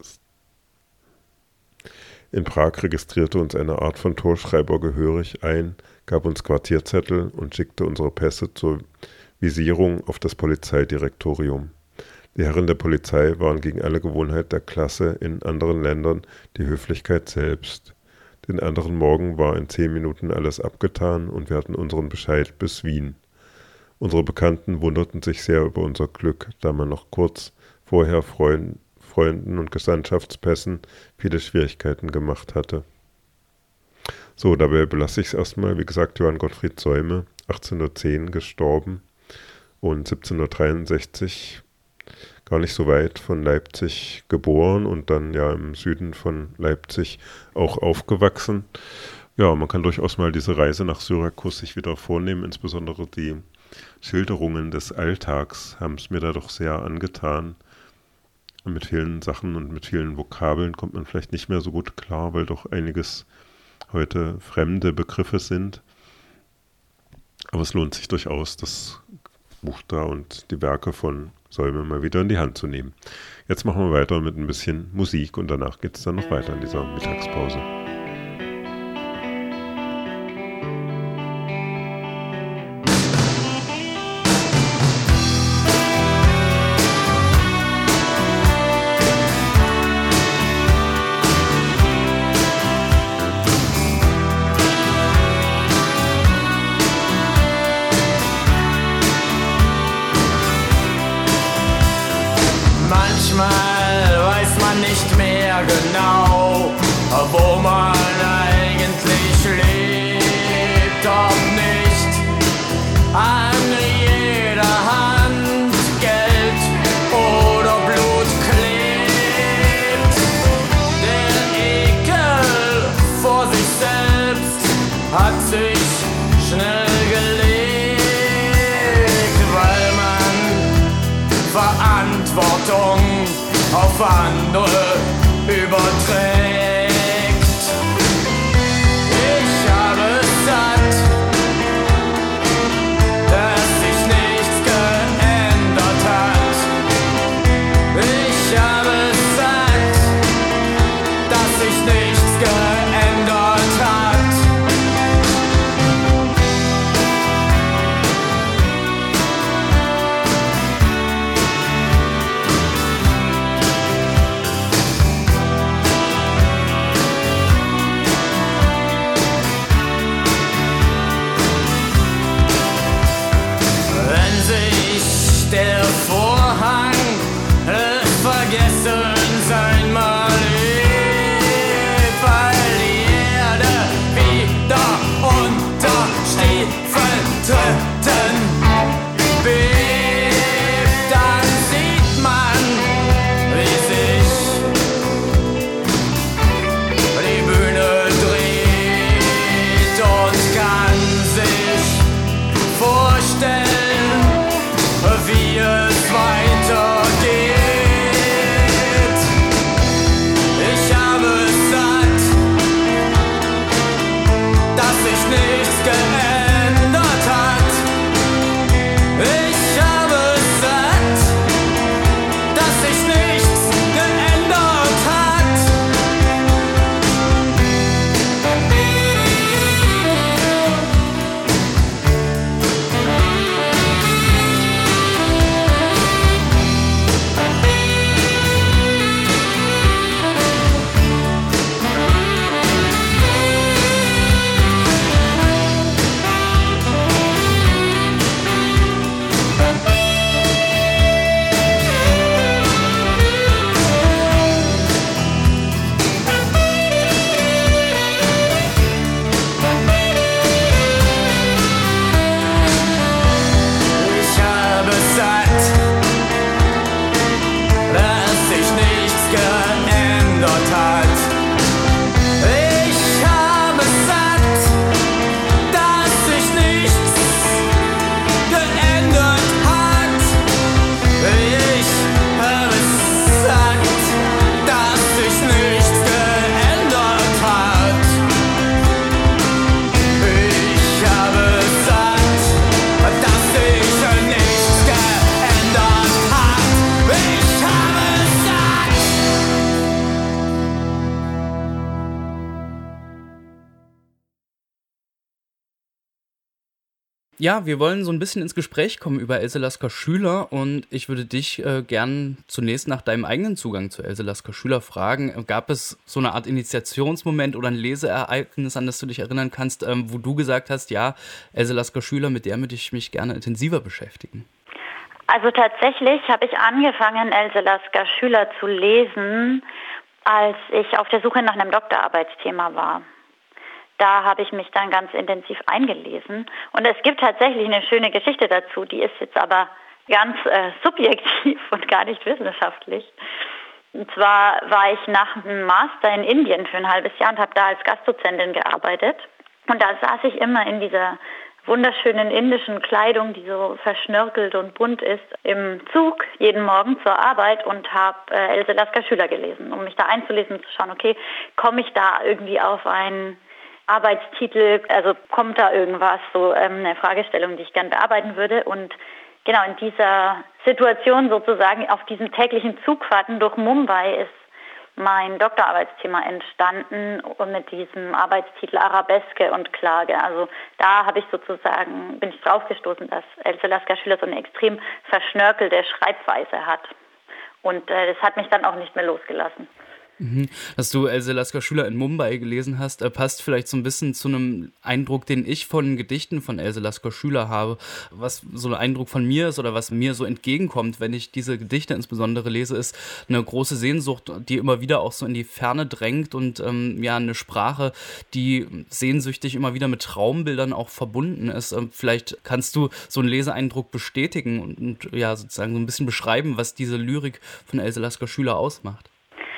in Prag registrierte uns eine Art von Torschreiber gehörig ein, gab uns Quartierzettel und schickte unsere Pässe zur Visierung auf das Polizeidirektorium. Die Herren der Polizei waren gegen alle Gewohnheit der Klasse in anderen Ländern die Höflichkeit selbst. Den anderen Morgen war in zehn Minuten alles abgetan und wir hatten unseren Bescheid bis Wien. Unsere Bekannten wunderten sich sehr über unser Glück, da man noch kurz vorher Freund, Freunden und Gesandtschaftspässen viele Schwierigkeiten gemacht hatte. So, dabei belasse ich es erstmal. Wie gesagt, Johann Gottfried Säume, achtzehnhundertzehn gestorben und siebzehnhundertdreiundsechzig gar nicht so weit von Leipzig geboren und dann ja im Süden von Leipzig auch aufgewachsen. Ja, man kann durchaus mal diese Reise nach Syrakus sich wieder vornehmen, insbesondere die Schilderungen des Alltags haben es mir da doch sehr angetan. Mit vielen Sachen und mit vielen Vokabeln kommt man vielleicht nicht mehr so gut klar, weil doch einiges heute fremde Begriffe sind. Aber es lohnt sich durchaus, das Buch da und die Werke von Säume mal wieder in die Hand zu nehmen. Jetzt machen wir weiter mit ein bisschen Musik und danach geht es dann noch weiter in dieser Mittagspause. Wo man eigentlich lebt, ob nicht an jeder Hand Geld oder Blut klebt. Der Ekel vor sich selbst hat sich schnell gelegt, weil man Verantwortung auf andere überträgt. Ja, wir wollen so ein bisschen ins Gespräch kommen über Else Lasker Schüler und ich würde dich äh, gern zunächst nach deinem eigenen Zugang zu Else Lasker Schüler fragen. Gab es so eine Art Initiationsmoment oder ein Leseereignis, an das du dich erinnern kannst, ähm, wo du gesagt hast, ja, Else Lasker Schüler, mit der würde ich mich gerne intensiver beschäftigen? Also tatsächlich habe ich angefangen, Else Lasker Schüler zu lesen, als ich auf der Suche nach einem Doktorarbeitsthema war. Da habe ich mich dann ganz intensiv eingelesen. Und es gibt tatsächlich eine schöne Geschichte dazu, die ist jetzt aber ganz äh, subjektiv und gar nicht wissenschaftlich. Und zwar war ich nach dem Master in Indien für ein halbes Jahr und habe da als Gastdozentin gearbeitet. Und da saß ich immer in dieser wunderschönen indischen Kleidung, die so verschnörkelt und bunt ist, im Zug jeden Morgen zur Arbeit und habe äh, Else Lasker Schüler gelesen, um mich da einzulesen und zu schauen, okay, komme ich da irgendwie auf einen Arbeitstitel, also kommt da irgendwas, so ähm, eine Fragestellung, die ich gerne bearbeiten würde. Und genau in dieser Situation sozusagen, auf diesen täglichen Zugfahrten durch Mumbai ist mein Doktorarbeitsthema entstanden und mit diesem Arbeitstitel Arabeske und Klage. Also da habe ich sozusagen, bin ich draufgestoßen, dass Else Lasker Schüler so eine extrem verschnörkelte Schreibweise hat. Und äh, das hat mich dann auch nicht mehr losgelassen. Mhm. Dass du Else Lasker Schüler in Mumbai gelesen hast, äh, passt vielleicht so ein bisschen zu einem Eindruck, den ich von Gedichten von Else Lasker Schüler habe. Was so ein Eindruck von mir ist oder was mir so entgegenkommt, wenn ich diese Gedichte insbesondere lese, ist eine große Sehnsucht, die immer wieder auch so in die Ferne drängt und ähm, ja, eine Sprache, die sehnsüchtig immer wieder mit Traumbildern auch verbunden ist. Ähm, vielleicht kannst du so einen Leseeindruck bestätigen und, und ja, sozusagen so ein bisschen beschreiben, was diese Lyrik von Else Lasker Schüler ausmacht.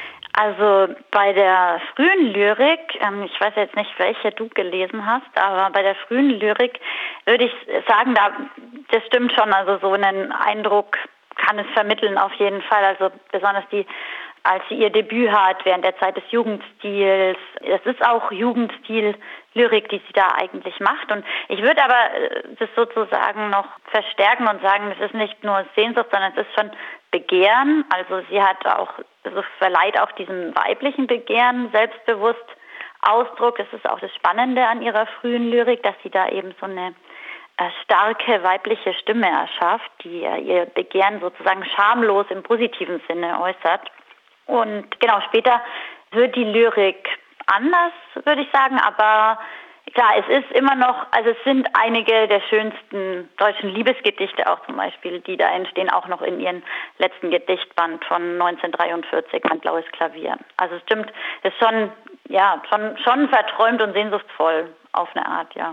Also bei der frühen Lyrik, ähm, ich weiß jetzt nicht, welche du gelesen hast, aber bei der frühen Lyrik würde ich sagen, da, das stimmt schon, also so einen Eindruck kann es vermitteln auf jeden Fall, also besonders die, als sie ihr Debüt hat während der Zeit des Jugendstils, es ist auch Jugendstil-Lyrik, die sie da eigentlich macht und ich würde aber das sozusagen noch verstärken und sagen, es ist nicht nur Sehnsucht, sondern es ist schon Begehren, also sie hat auch, also verleiht auch diesem weiblichen Begehren selbstbewusst Ausdruck. Das ist auch das Spannende an ihrer frühen Lyrik, dass sie da eben so eine äh, starke weibliche Stimme erschafft, die äh, ihr Begehren sozusagen schamlos im positiven Sinne äußert. Und genau, später wird die Lyrik anders, würde ich sagen, aber klar, es ist immer noch, also es sind einige der schönsten deutschen Liebesgedichte auch zum Beispiel, die da entstehen, auch noch in ihren letzten Gedichtband von neunzehnhundertdreiundvierzig, Mein blaues Klavier. Also es stimmt, es ist schon, ja, schon, schon verträumt und sehnsuchtsvoll auf eine Art, ja.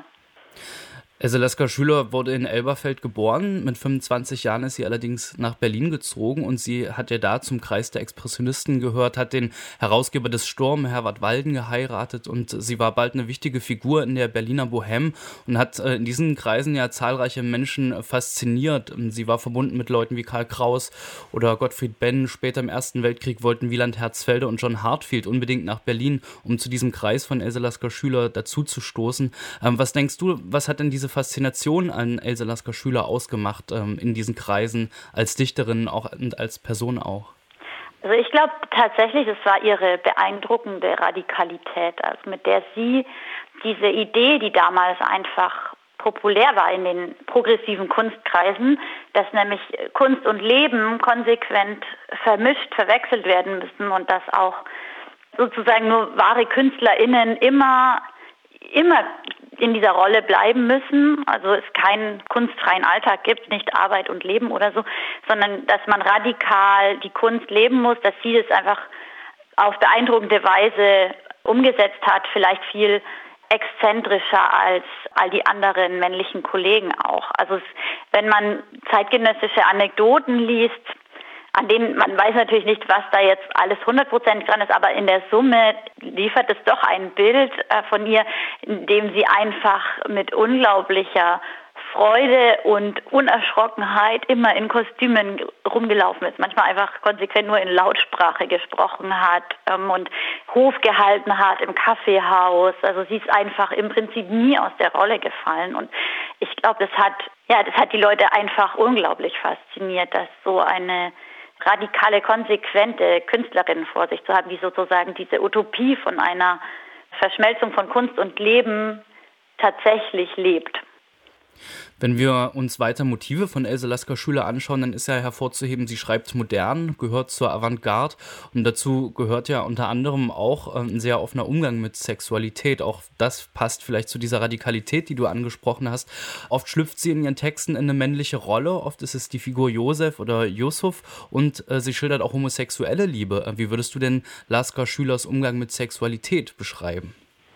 Else Lasker Schüler wurde in Elberfeld geboren. Mit fünfundzwanzig Jahren ist sie allerdings nach Berlin gezogen und sie hat ja da zum Kreis der Expressionisten gehört, hat den Herausgeber des Sturm, Herwart Walden, geheiratet und sie war bald eine wichtige Figur in der Berliner Bohème und hat in diesen Kreisen ja zahlreiche Menschen fasziniert. Sie war verbunden mit Leuten wie Karl Kraus oder Gottfried Benn. Später im Ersten Weltkrieg wollten Wieland Herzfelde und John Heartfield unbedingt nach Berlin, um zu diesem Kreis von Else Lasker Schüler dazuzustoßen. Was denkst du, was hat denn diese Faszination an Else Lasker Schüler ausgemacht ähm, in diesen Kreisen als Dichterin auch und als Person auch? Also ich glaube tatsächlich, es war ihre beeindruckende Radikalität, also mit der sie diese Idee, die damals einfach populär war in den progressiven Kunstkreisen, dass nämlich Kunst und Leben konsequent vermischt, verwechselt werden müssen und dass auch sozusagen nur wahre KünstlerInnen immer immer in dieser Rolle bleiben müssen, also es keinen kunstfreien Alltag gibt, nicht Arbeit und Leben oder so, sondern dass man radikal die Kunst leben muss, dass sie das einfach auf beeindruckende Weise umgesetzt hat, vielleicht viel exzentrischer als all die anderen männlichen Kollegen auch. Also es, wenn man zeitgenössische Anekdoten liest, an denen man weiß natürlich nicht, was da jetzt alles hundertprozentig dran ist, aber in der Summe liefert es doch ein Bild äh, von ihr, in dem sie einfach mit unglaublicher Freude und Unerschrockenheit immer in Kostümen rumgelaufen ist. Manchmal einfach konsequent nur in Lautsprache gesprochen hat ähm, und Hof gehalten hat im Kaffeehaus. Also sie ist einfach im Prinzip nie aus der Rolle gefallen. Und ich glaube, das hat, ja, das hat die Leute einfach unglaublich fasziniert, dass so eine radikale, konsequente Künstlerin vor sich zu haben, die sozusagen diese Utopie von einer Verschmelzung von Kunst und Leben tatsächlich lebt. Wenn wir uns weiter Motive von Else Lasker-Schüler anschauen, dann ist ja hervorzuheben, sie schreibt modern, gehört zur Avantgarde und dazu gehört ja unter anderem auch ein sehr offener Umgang mit Sexualität. Auch das passt vielleicht zu dieser Radikalität, die du angesprochen hast. Oft schlüpft sie in ihren Texten in eine männliche Rolle, oft ist es die Figur Josef oder Yusuf und äh, sie schildert auch homosexuelle Liebe. Wie würdest du denn Lasker-Schülers Umgang mit Sexualität beschreiben?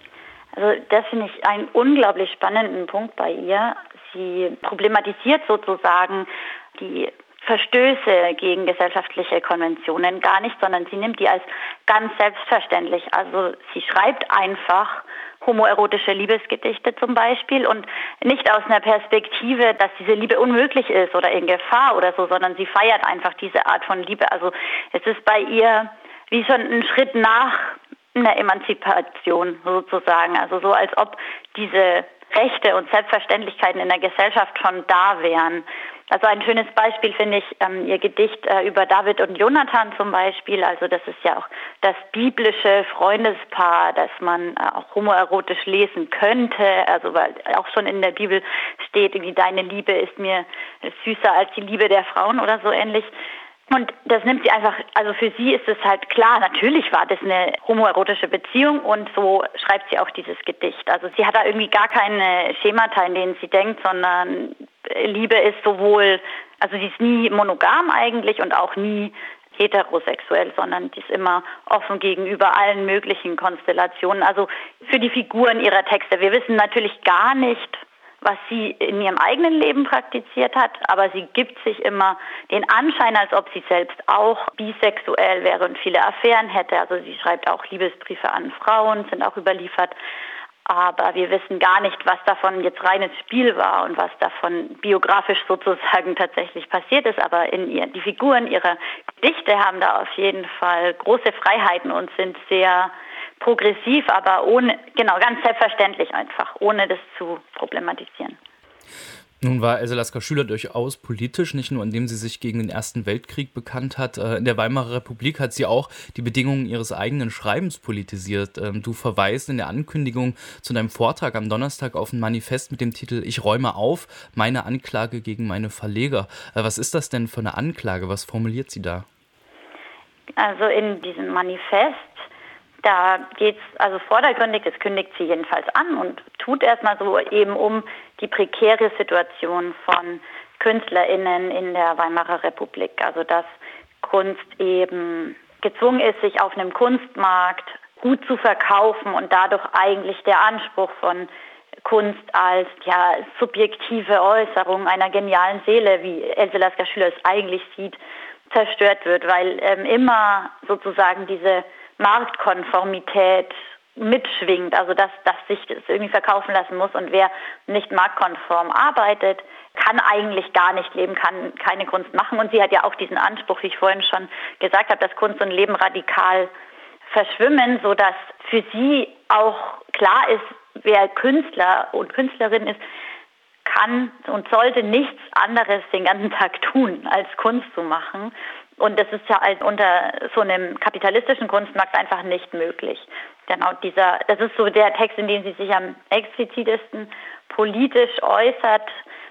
Also das finde ich einen unglaublich spannenden Punkt bei ihr. Sie problematisiert sozusagen die Verstöße gegen gesellschaftliche Konventionen gar nicht, sondern sie nimmt die als ganz selbstverständlich. Also sie schreibt einfach homoerotische Liebesgedichte zum Beispiel und nicht aus einer Perspektive, dass diese Liebe unmöglich ist oder in Gefahr oder so, sondern sie feiert einfach diese Art von Liebe. Also es ist bei ihr wie schon ein Schritt nach einer Emanzipation sozusagen. Also so, als ob diese Rechte und Selbstverständlichkeiten in der Gesellschaft schon da wären. Also ein schönes Beispiel finde ich ähm, ihr Gedicht äh, über David und Jonathan zum Beispiel. Also das ist ja auch das biblische Freundespaar, das man äh, auch homoerotisch lesen könnte. Also weil auch schon in der Bibel steht, irgendwie deine Liebe ist mir süßer als die Liebe der Frauen oder so ähnlich. Und das nimmt sie einfach, also für sie ist es halt klar, natürlich war das eine homoerotische Beziehung und so schreibt sie auch dieses Gedicht. Also sie hat da irgendwie gar keine Schemata, in denen sie denkt, sondern Liebe ist sowohl, also sie ist nie monogam eigentlich und auch nie heterosexuell, sondern die ist immer offen gegenüber allen möglichen Konstellationen. Also für die Figuren ihrer Texte. Wir wissen natürlich gar nicht, was sie in ihrem eigenen Leben praktiziert hat, aber sie gibt sich immer den Anschein, als ob sie selbst auch bisexuell wäre und viele Affären hätte. Also sie schreibt auch Liebesbriefe an Frauen, sind auch überliefert, aber wir wissen gar nicht, was davon jetzt reines Spiel war und was davon biografisch sozusagen tatsächlich passiert ist. Aber in ihr, die Figuren ihrer Gedichte haben da auf jeden Fall große Freiheiten und sind sehr progressiv, aber ohne, genau, ganz selbstverständlich einfach, ohne das zu problematisieren. Nun war Else Lasker-Schüler durchaus politisch, nicht nur indem sie sich gegen den Ersten Weltkrieg bekannt hat. In der Weimarer Republik hat sie auch die Bedingungen ihres eigenen Schreibens politisiert. Du verweist in der Ankündigung zu deinem Vortrag am Donnerstag auf ein Manifest mit dem Titel »Ich räume auf, meine Anklage gegen meine Verleger«. Was ist das denn für eine Anklage? Was formuliert sie da? Also in diesem Manifest, da geht es also vordergründig, das kündigt sie jedenfalls an und tut erstmal so eben um die prekäre Situation von KünstlerInnen in der Weimarer Republik. Also dass Kunst eben gezwungen ist, sich auf einem Kunstmarkt gut zu verkaufen und dadurch eigentlich der Anspruch von Kunst als ja subjektive Äußerung einer genialen Seele, wie Else Lasker-Schüler es eigentlich sieht, zerstört wird, weil ähm, immer sozusagen diese Marktkonformität mitschwingt, also dass, dass sich das irgendwie verkaufen lassen muss und wer nicht marktkonform arbeitet, kann eigentlich gar nicht leben, kann keine Kunst machen und sie hat ja auch diesen Anspruch, wie ich vorhin schon gesagt habe, dass Kunst und Leben radikal verschwimmen, sodass für sie auch klar ist, wer Künstler und Künstlerin ist, kann und sollte nichts anderes den ganzen Tag tun, als Kunst zu machen. Und das ist ja halt unter so einem kapitalistischen Kunstmarkt einfach nicht möglich. Genau dieser, das ist so der Text, in dem sie sich am explizitesten politisch äußert.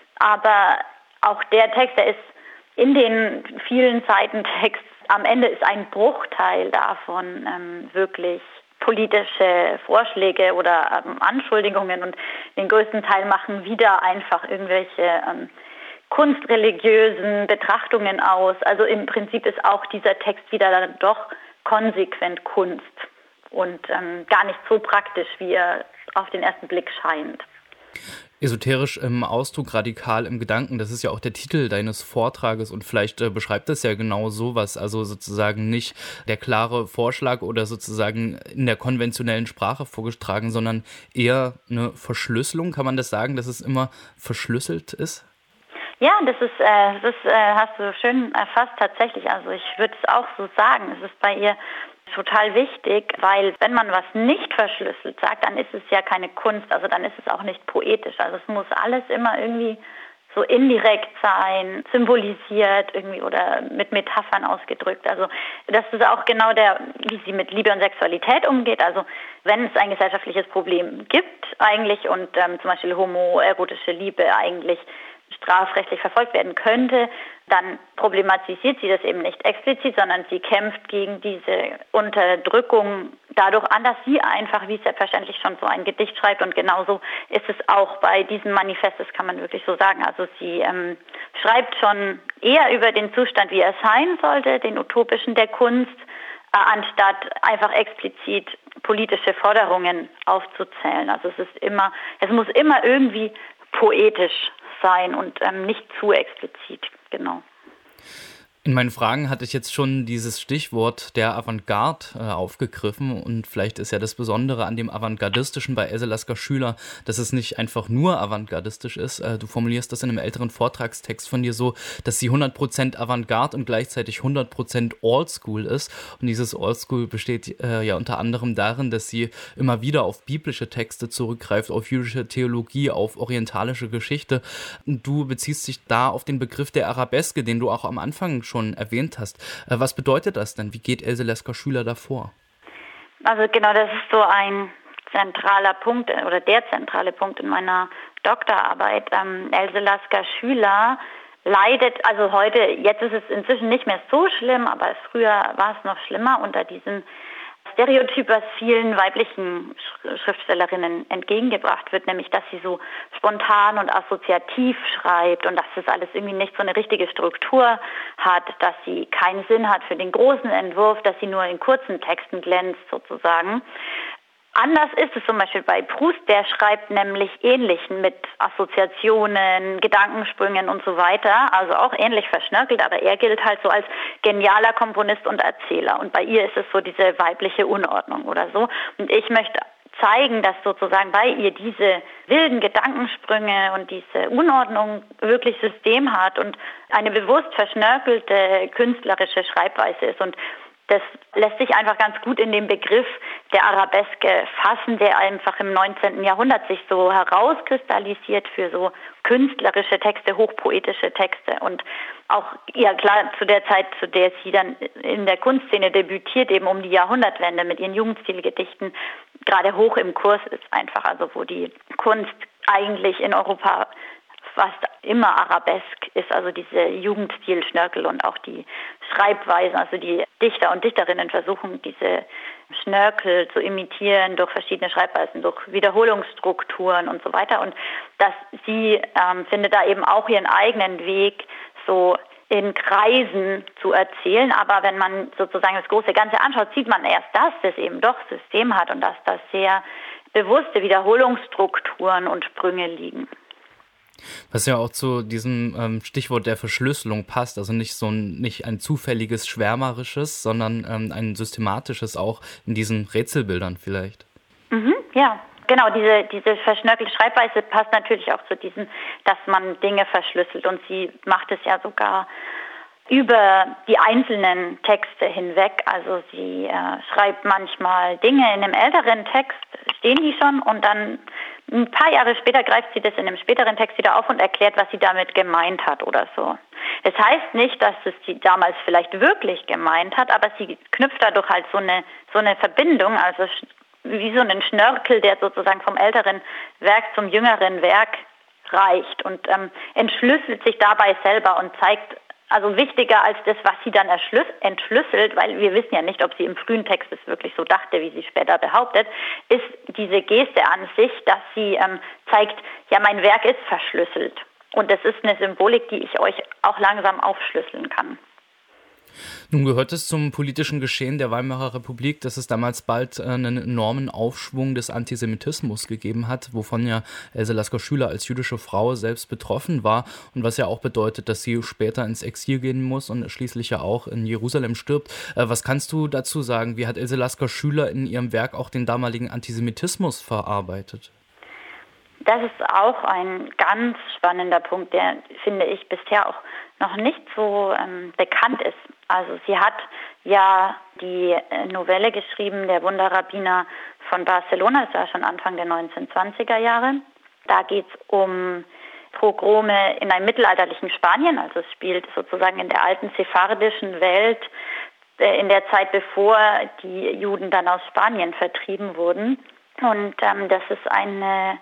Aber auch der Text, der ist in den vielen Seiten Text, am Ende ist ein Bruchteil davon ähm, wirklich politische Vorschläge oder ähm, Anschuldigungen und den größten Teil machen wieder einfach irgendwelche ähm, kunstreligiösen Betrachtungen aus. Also im Prinzip ist auch dieser Text wieder dann doch konsequent Kunst und ähm, gar nicht so praktisch, wie er auf den ersten Blick scheint. Esoterisch im Ausdruck, radikal im Gedanken, das ist ja auch der Titel deines Vortrages und vielleicht äh, beschreibt das ja genau sowas, also sozusagen nicht der klare Vorschlag oder sozusagen in der konventionellen Sprache vorgetragen, sondern eher eine Verschlüsselung. Kann man das sagen, dass es immer verschlüsselt ist? Ja, das ist, äh, das ist, äh, hast du schön erfasst tatsächlich. Also ich würde es auch so sagen. Es ist bei ihr total wichtig, weil wenn man was nicht verschlüsselt sagt, dann ist es ja keine Kunst. Also dann ist es auch nicht poetisch. Also es muss alles immer irgendwie so indirekt sein, symbolisiert irgendwie oder mit Metaphern ausgedrückt. Also das ist auch genau der, wie sie mit Liebe und Sexualität umgeht. Also wenn es ein gesellschaftliches Problem gibt eigentlich und ähm, zum Beispiel homoerotische Liebe eigentlich strafrechtlich verfolgt werden könnte, dann problematisiert sie das eben nicht explizit, sondern sie kämpft gegen diese Unterdrückung dadurch an, dass sie einfach wie selbstverständlich schon so ein Gedicht schreibt. Und genauso ist es auch bei diesem Manifest, das kann man wirklich so sagen. Also sie ähm, schreibt schon eher über den Zustand, wie er sein sollte, den utopischen der Kunst, äh, anstatt einfach explizit politische Forderungen aufzuzählen. Also es ist immer, es muss immer irgendwie poetisch sein und ähm, nicht zu explizit, genau. In meinen Fragen hatte ich jetzt schon dieses Stichwort der Avantgarde äh, aufgegriffen und vielleicht ist ja das Besondere an dem Avantgardistischen bei Else Lasker Schüler, dass es nicht einfach nur avantgardistisch ist. Äh, du formulierst das in einem älteren Vortragstext von dir so, dass sie hundert Prozent Avantgarde und gleichzeitig hundert Prozent Oldschool ist und dieses Oldschool besteht äh, ja unter anderem darin, dass sie immer wieder auf biblische Texte zurückgreift, auf jüdische Theologie, auf orientalische Geschichte. Und du beziehst dich da auf den Begriff der Arabeske, den du auch am Anfang schon erwähnt hast. Was bedeutet das denn? Wie geht Else Lasker Schüler davor? Also genau, das ist so ein zentraler Punkt oder der zentrale Punkt in meiner Doktorarbeit. Ähm, Else Lasker Schüler leidet, also heute, jetzt ist es inzwischen nicht mehr so schlimm, aber früher war es noch schlimmer unter diesem Stereotyp, was vielen weiblichen Schriftstellerinnen entgegengebracht wird, nämlich, dass sie so spontan und assoziativ schreibt und dass das alles irgendwie nicht so eine richtige Struktur hat, dass sie keinen Sinn hat für den großen Entwurf, dass sie nur in kurzen Texten glänzt sozusagen. Anders ist es zum Beispiel bei Proust, der schreibt nämlich ähnlich mit Assoziationen, Gedankensprüngen und so weiter, also auch ähnlich verschnörkelt, aber er gilt halt so als genialer Komponist und Erzähler und bei ihr ist es so diese weibliche Unordnung oder so und ich möchte zeigen, dass sozusagen bei ihr diese wilden Gedankensprünge und diese Unordnung wirklich System hat und eine bewusst verschnörkelte künstlerische Schreibweise ist und das lässt sich einfach ganz gut in den Begriff der Arabeske fassen, der einfach im neunzehnten Jahrhundert sich so herauskristallisiert für so künstlerische Texte, hochpoetische Texte. Und auch, ja klar, zu der Zeit, zu der sie dann in der Kunstszene debütiert, eben um die Jahrhundertwende mit ihren Jugendstilgedichten, gerade hoch im Kurs ist einfach, also wo die Kunst eigentlich in Europa fast immer arabesk ist, also diese Jugendstil, Schnörkel und auch die Schreibweisen, also die Dichter und Dichterinnen versuchen, diese Schnörkel zu imitieren durch verschiedene Schreibweisen, durch Wiederholungsstrukturen und so weiter. Und dass sie ähm, findet da eben auch ihren eigenen Weg, so in Kreisen zu erzählen. Aber wenn man sozusagen das große Ganze anschaut, sieht man erst, dass das eben doch System hat und dass da sehr bewusste Wiederholungsstrukturen und Sprünge liegen. Was ja auch zu diesem ähm, Stichwort der Verschlüsselung passt, also nicht so ein, nicht ein zufälliges, schwärmerisches, sondern ähm, ein systematisches auch in diesen Rätselbildern vielleicht. Mhm, ja, genau, diese, diese verschnörkelte Schreibweise passt natürlich auch zu diesem, dass man Dinge verschlüsselt und sie macht es ja sogar über die einzelnen Texte hinweg. Also sie äh, schreibt manchmal Dinge in einem älteren Text, stehen die schon und dann ein paar Jahre später greift sie das in einem späteren Text wieder auf und erklärt, was sie damit gemeint hat oder so. Das heißt nicht, dass es sie damals vielleicht wirklich gemeint hat, aber sie knüpft dadurch halt so eine, so eine Verbindung, also wie so einen Schnörkel, der sozusagen vom älteren Werk zum jüngeren Werk reicht und ähm, entschlüsselt sich dabei selber und zeigt, also wichtiger als das, was sie dann entschlüsselt, weil wir wissen ja nicht, ob sie im frühen Text es wirklich so dachte, wie sie später behauptet, ist diese Geste an sich, dass sie ähm, zeigt, ja, mein Werk ist verschlüsselt. Und das ist eine Symbolik, die ich euch auch langsam aufschlüsseln kann. Nun gehört es zum politischen Geschehen der Weimarer Republik, dass es damals bald einen enormen Aufschwung des Antisemitismus gegeben hat, wovon ja Else Lasker Schüler als jüdische Frau selbst betroffen war und was ja auch bedeutet, dass sie später ins Exil gehen muss und schließlich ja auch in Jerusalem stirbt. Was kannst du dazu sagen? Wie hat Else Lasker Schüler in ihrem Werk auch den damaligen Antisemitismus verarbeitet? Das ist auch ein ganz spannender Punkt, der, finde ich, bisher auch noch nicht so ähm, bekannt ist. Also sie hat ja die Novelle geschrieben, der Wunderrabbiner von Barcelona, das war schon Anfang der neunzehnhundertzwanziger Jahre. Da geht es um Pogrome in einem mittelalterlichen Spanien, also es spielt sozusagen in der alten sephardischen Welt, in der Zeit, bevor die Juden dann aus Spanien vertrieben wurden. Und ähm, das ist eine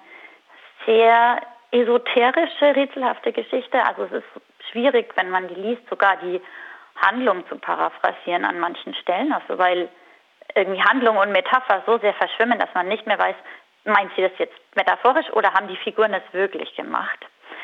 sehr esoterische, rätselhafte Geschichte. Also es ist schwierig, wenn man die liest, sogar die Handlung zu paraphrasieren an manchen Stellen, also weil irgendwie Handlung und Metapher so sehr verschwimmen, dass man nicht mehr weiß, meint sie das jetzt metaphorisch oder haben die Figuren es wirklich gemacht.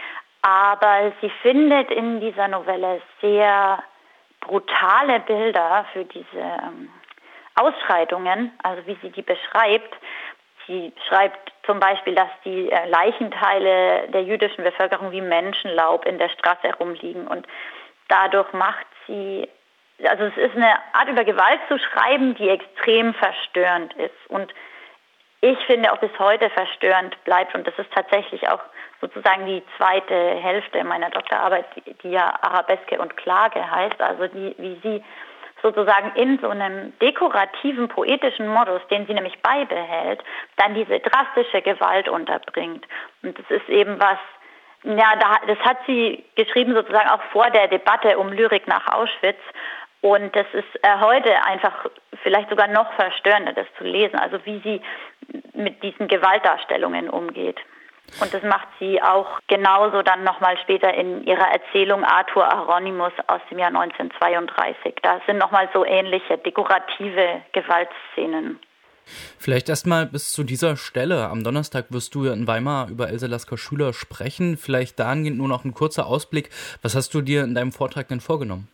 Aber sie findet in dieser Novelle sehr brutale Bilder für diese ähm, Ausschreitungen, also wie sie die beschreibt. Sie schreibt zum Beispiel, dass die äh, Leichenteile der jüdischen Bevölkerung wie Menschenlaub in der Straße herumliegen und dadurch macht sie, also es ist eine Art über Gewalt zu schreiben, die extrem verstörend ist und ich finde auch bis heute verstörend bleibt und das ist tatsächlich auch sozusagen die zweite Hälfte meiner Doktorarbeit, die, die ja Arabeske und Klage heißt, also die, wie sie sozusagen in so einem dekorativen, poetischen Modus, den sie nämlich beibehält, dann diese drastische Gewalt unterbringt. Und das ist eben was, ja, da, das hat sie geschrieben sozusagen auch vor der Debatte um Lyrik nach Auschwitz. Und das ist äh, heute einfach vielleicht sogar noch verstörender, das zu lesen, also wie sie mit diesen Gewaltdarstellungen umgeht. Und das macht sie auch genauso dann nochmal später in ihrer Erzählung Arthur Aronimus aus dem Jahr neunzehnhundertzweiunddreißig. Da sind nochmal so ähnliche dekorative Gewaltszenen. Vielleicht erstmal bis zu dieser Stelle. Am Donnerstag wirst du in Weimar über Else Lasker-Schüler sprechen. Vielleicht dahingehend nur noch ein kurzer Ausblick. Was hast du dir in deinem Vortrag denn vorgenommen?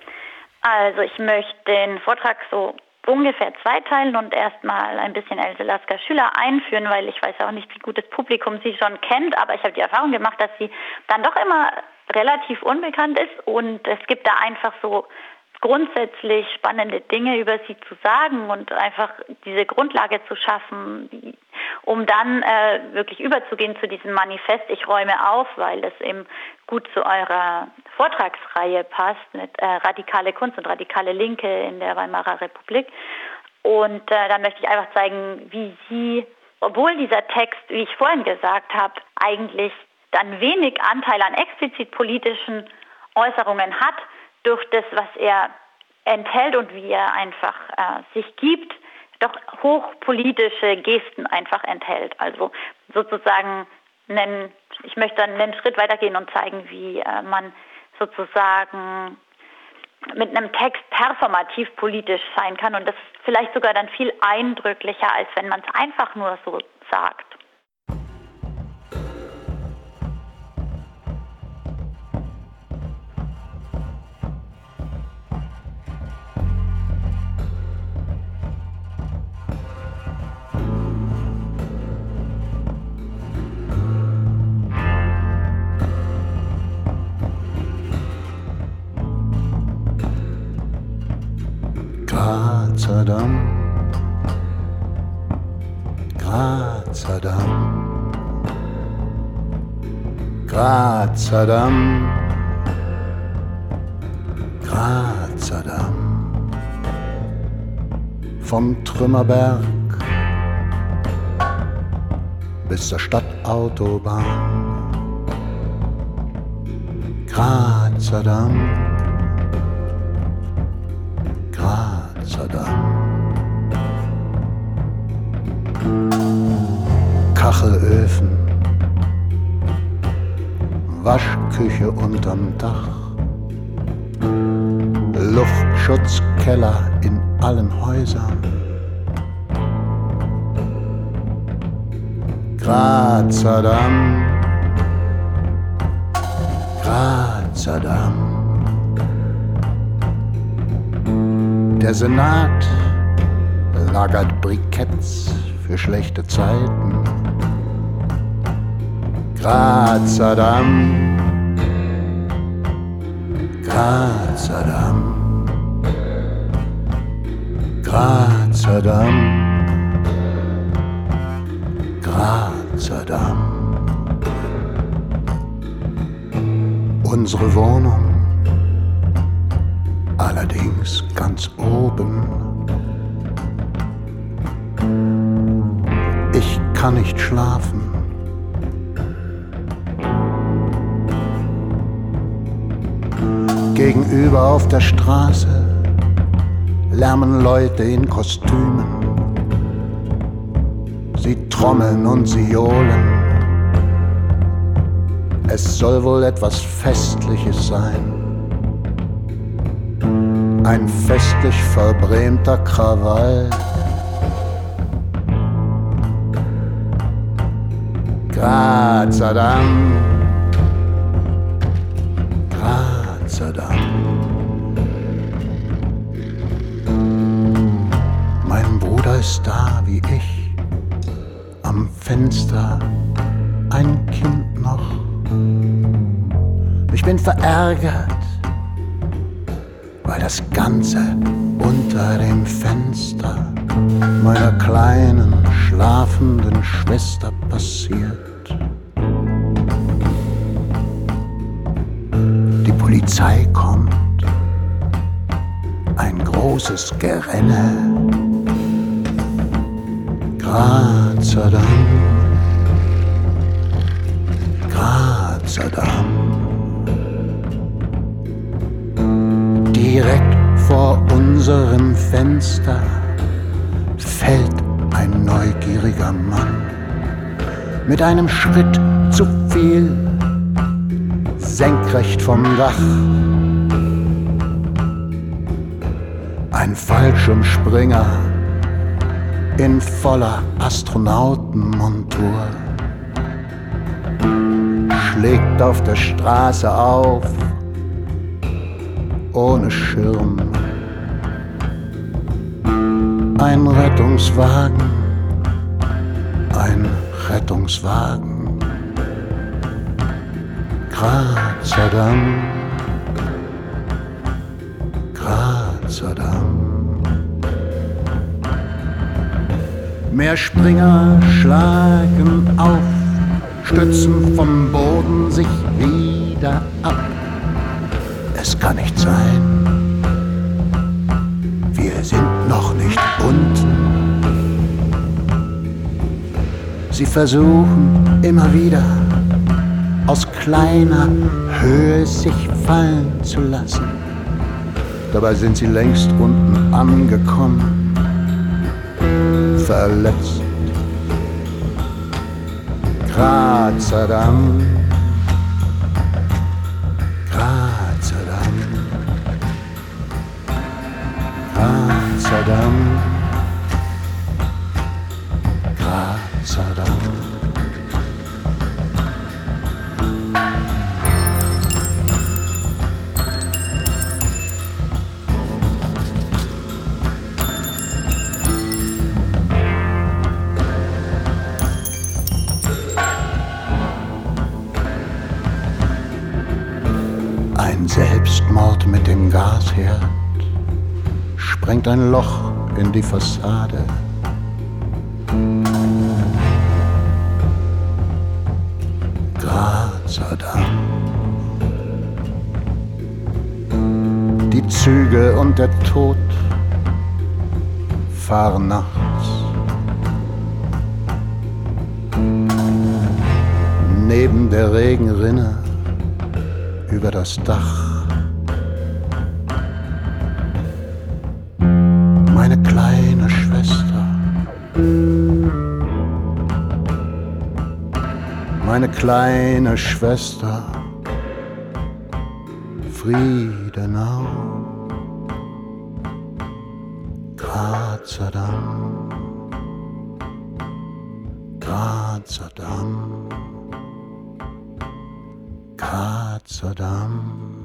Also ich möchte den Vortrag so ungefähr zweiteilen und erstmal ein bisschen Else Lasker-Schüler einführen, weil ich weiß auch nicht, wie gut das Publikum sie schon kennt, aber ich habe die Erfahrung gemacht, dass sie dann doch immer relativ unbekannt ist und es gibt da einfach so grundsätzlich spannende Dinge über sie zu sagen und einfach diese Grundlage zu schaffen, die, um dann äh, wirklich überzugehen zu diesem Manifest Ich räume auf, weil das eben gut zu eurer Vortragsreihe passt mit äh, radikale Kunst und radikale Linke in der Weimarer Republik. Und äh, da möchte ich einfach zeigen, wie sie, obwohl dieser Text, wie ich vorhin gesagt habe, eigentlich dann wenig Anteil an explizit politischen Äußerungen hat, durch das, was er enthält und wie er einfach äh, sich gibt, doch hochpolitische Gesten einfach enthält. Also sozusagen, einen, ich möchte dann einen Schritt weitergehen und zeigen, wie äh, man sozusagen mit einem Text performativ politisch sein kann. Und das ist vielleicht sogar dann viel eindrücklicher, als wenn man es einfach nur so sagt. Grazadam, Grazadam, Grazadam, Grazadam, vom Trümmerberg bis zur Stadtautobahn. Grazadam, Grazadam. Kachelöfen, Waschküche unterm Dach, Luftschutzkeller in allen Häusern. Grazadam, Grazadam. Der Senat lagert Briketts für schlechte Zeiten. Grazadam, Grazadam, Grazadam, Grazadam. Unsere Wohnung, allerdings ganz oben. Ich kann nicht schlafen. Gegenüber auf der Straße lärmen Leute in Kostümen. Sie trommeln und sie johlen. Es soll wohl etwas Festliches sein. Ein festlich verbrämter Krawall. Grazer Damm, Grazer Damm. Mein Bruder ist da wie ich, am Fenster, ein Kind noch. Ich bin verärgert, weil das Ganze unter dem Fenster meiner kleinen, schlafenden Schwester passiert. Die Polizei kommt, ein großes Gerenne. Grazer Damm, Grazer Damm. Direkt vor unserem Fenster fällt ein neugieriger Mann mit einem Schritt zu viel, senkrecht vom Dach. Ein Fallschirmspringer in voller Astronautenmontur schlägt auf der Straße auf, ohne Schirm. Ein Rettungswagen, ein Rettungswagen. Grazer Damm, Grazer Damm. Mehr Springer schlagen auf, stützen vom Boden sich wieder ab. Es kann nicht sein, wir sind noch nicht unten. Sie versuchen immer wieder aus kleiner Höhe sich fallen zu lassen. Dabei sind sie längst unten angekommen, verletzt. Grazer Damm, Grazer Damm, Grazer Damm, Grazer Damm. Ein Selbstmord mit dem Gasherd sprengt ein Loch in die Fassade. Grazer Damm. Die Züge und der Tod fahren nachts. Neben der Regenrinne über das Dach. Meine kleine Schwester, meine kleine Schwester, Friedenau, Grazer Damm, Grazer Damm, Grazer Damm.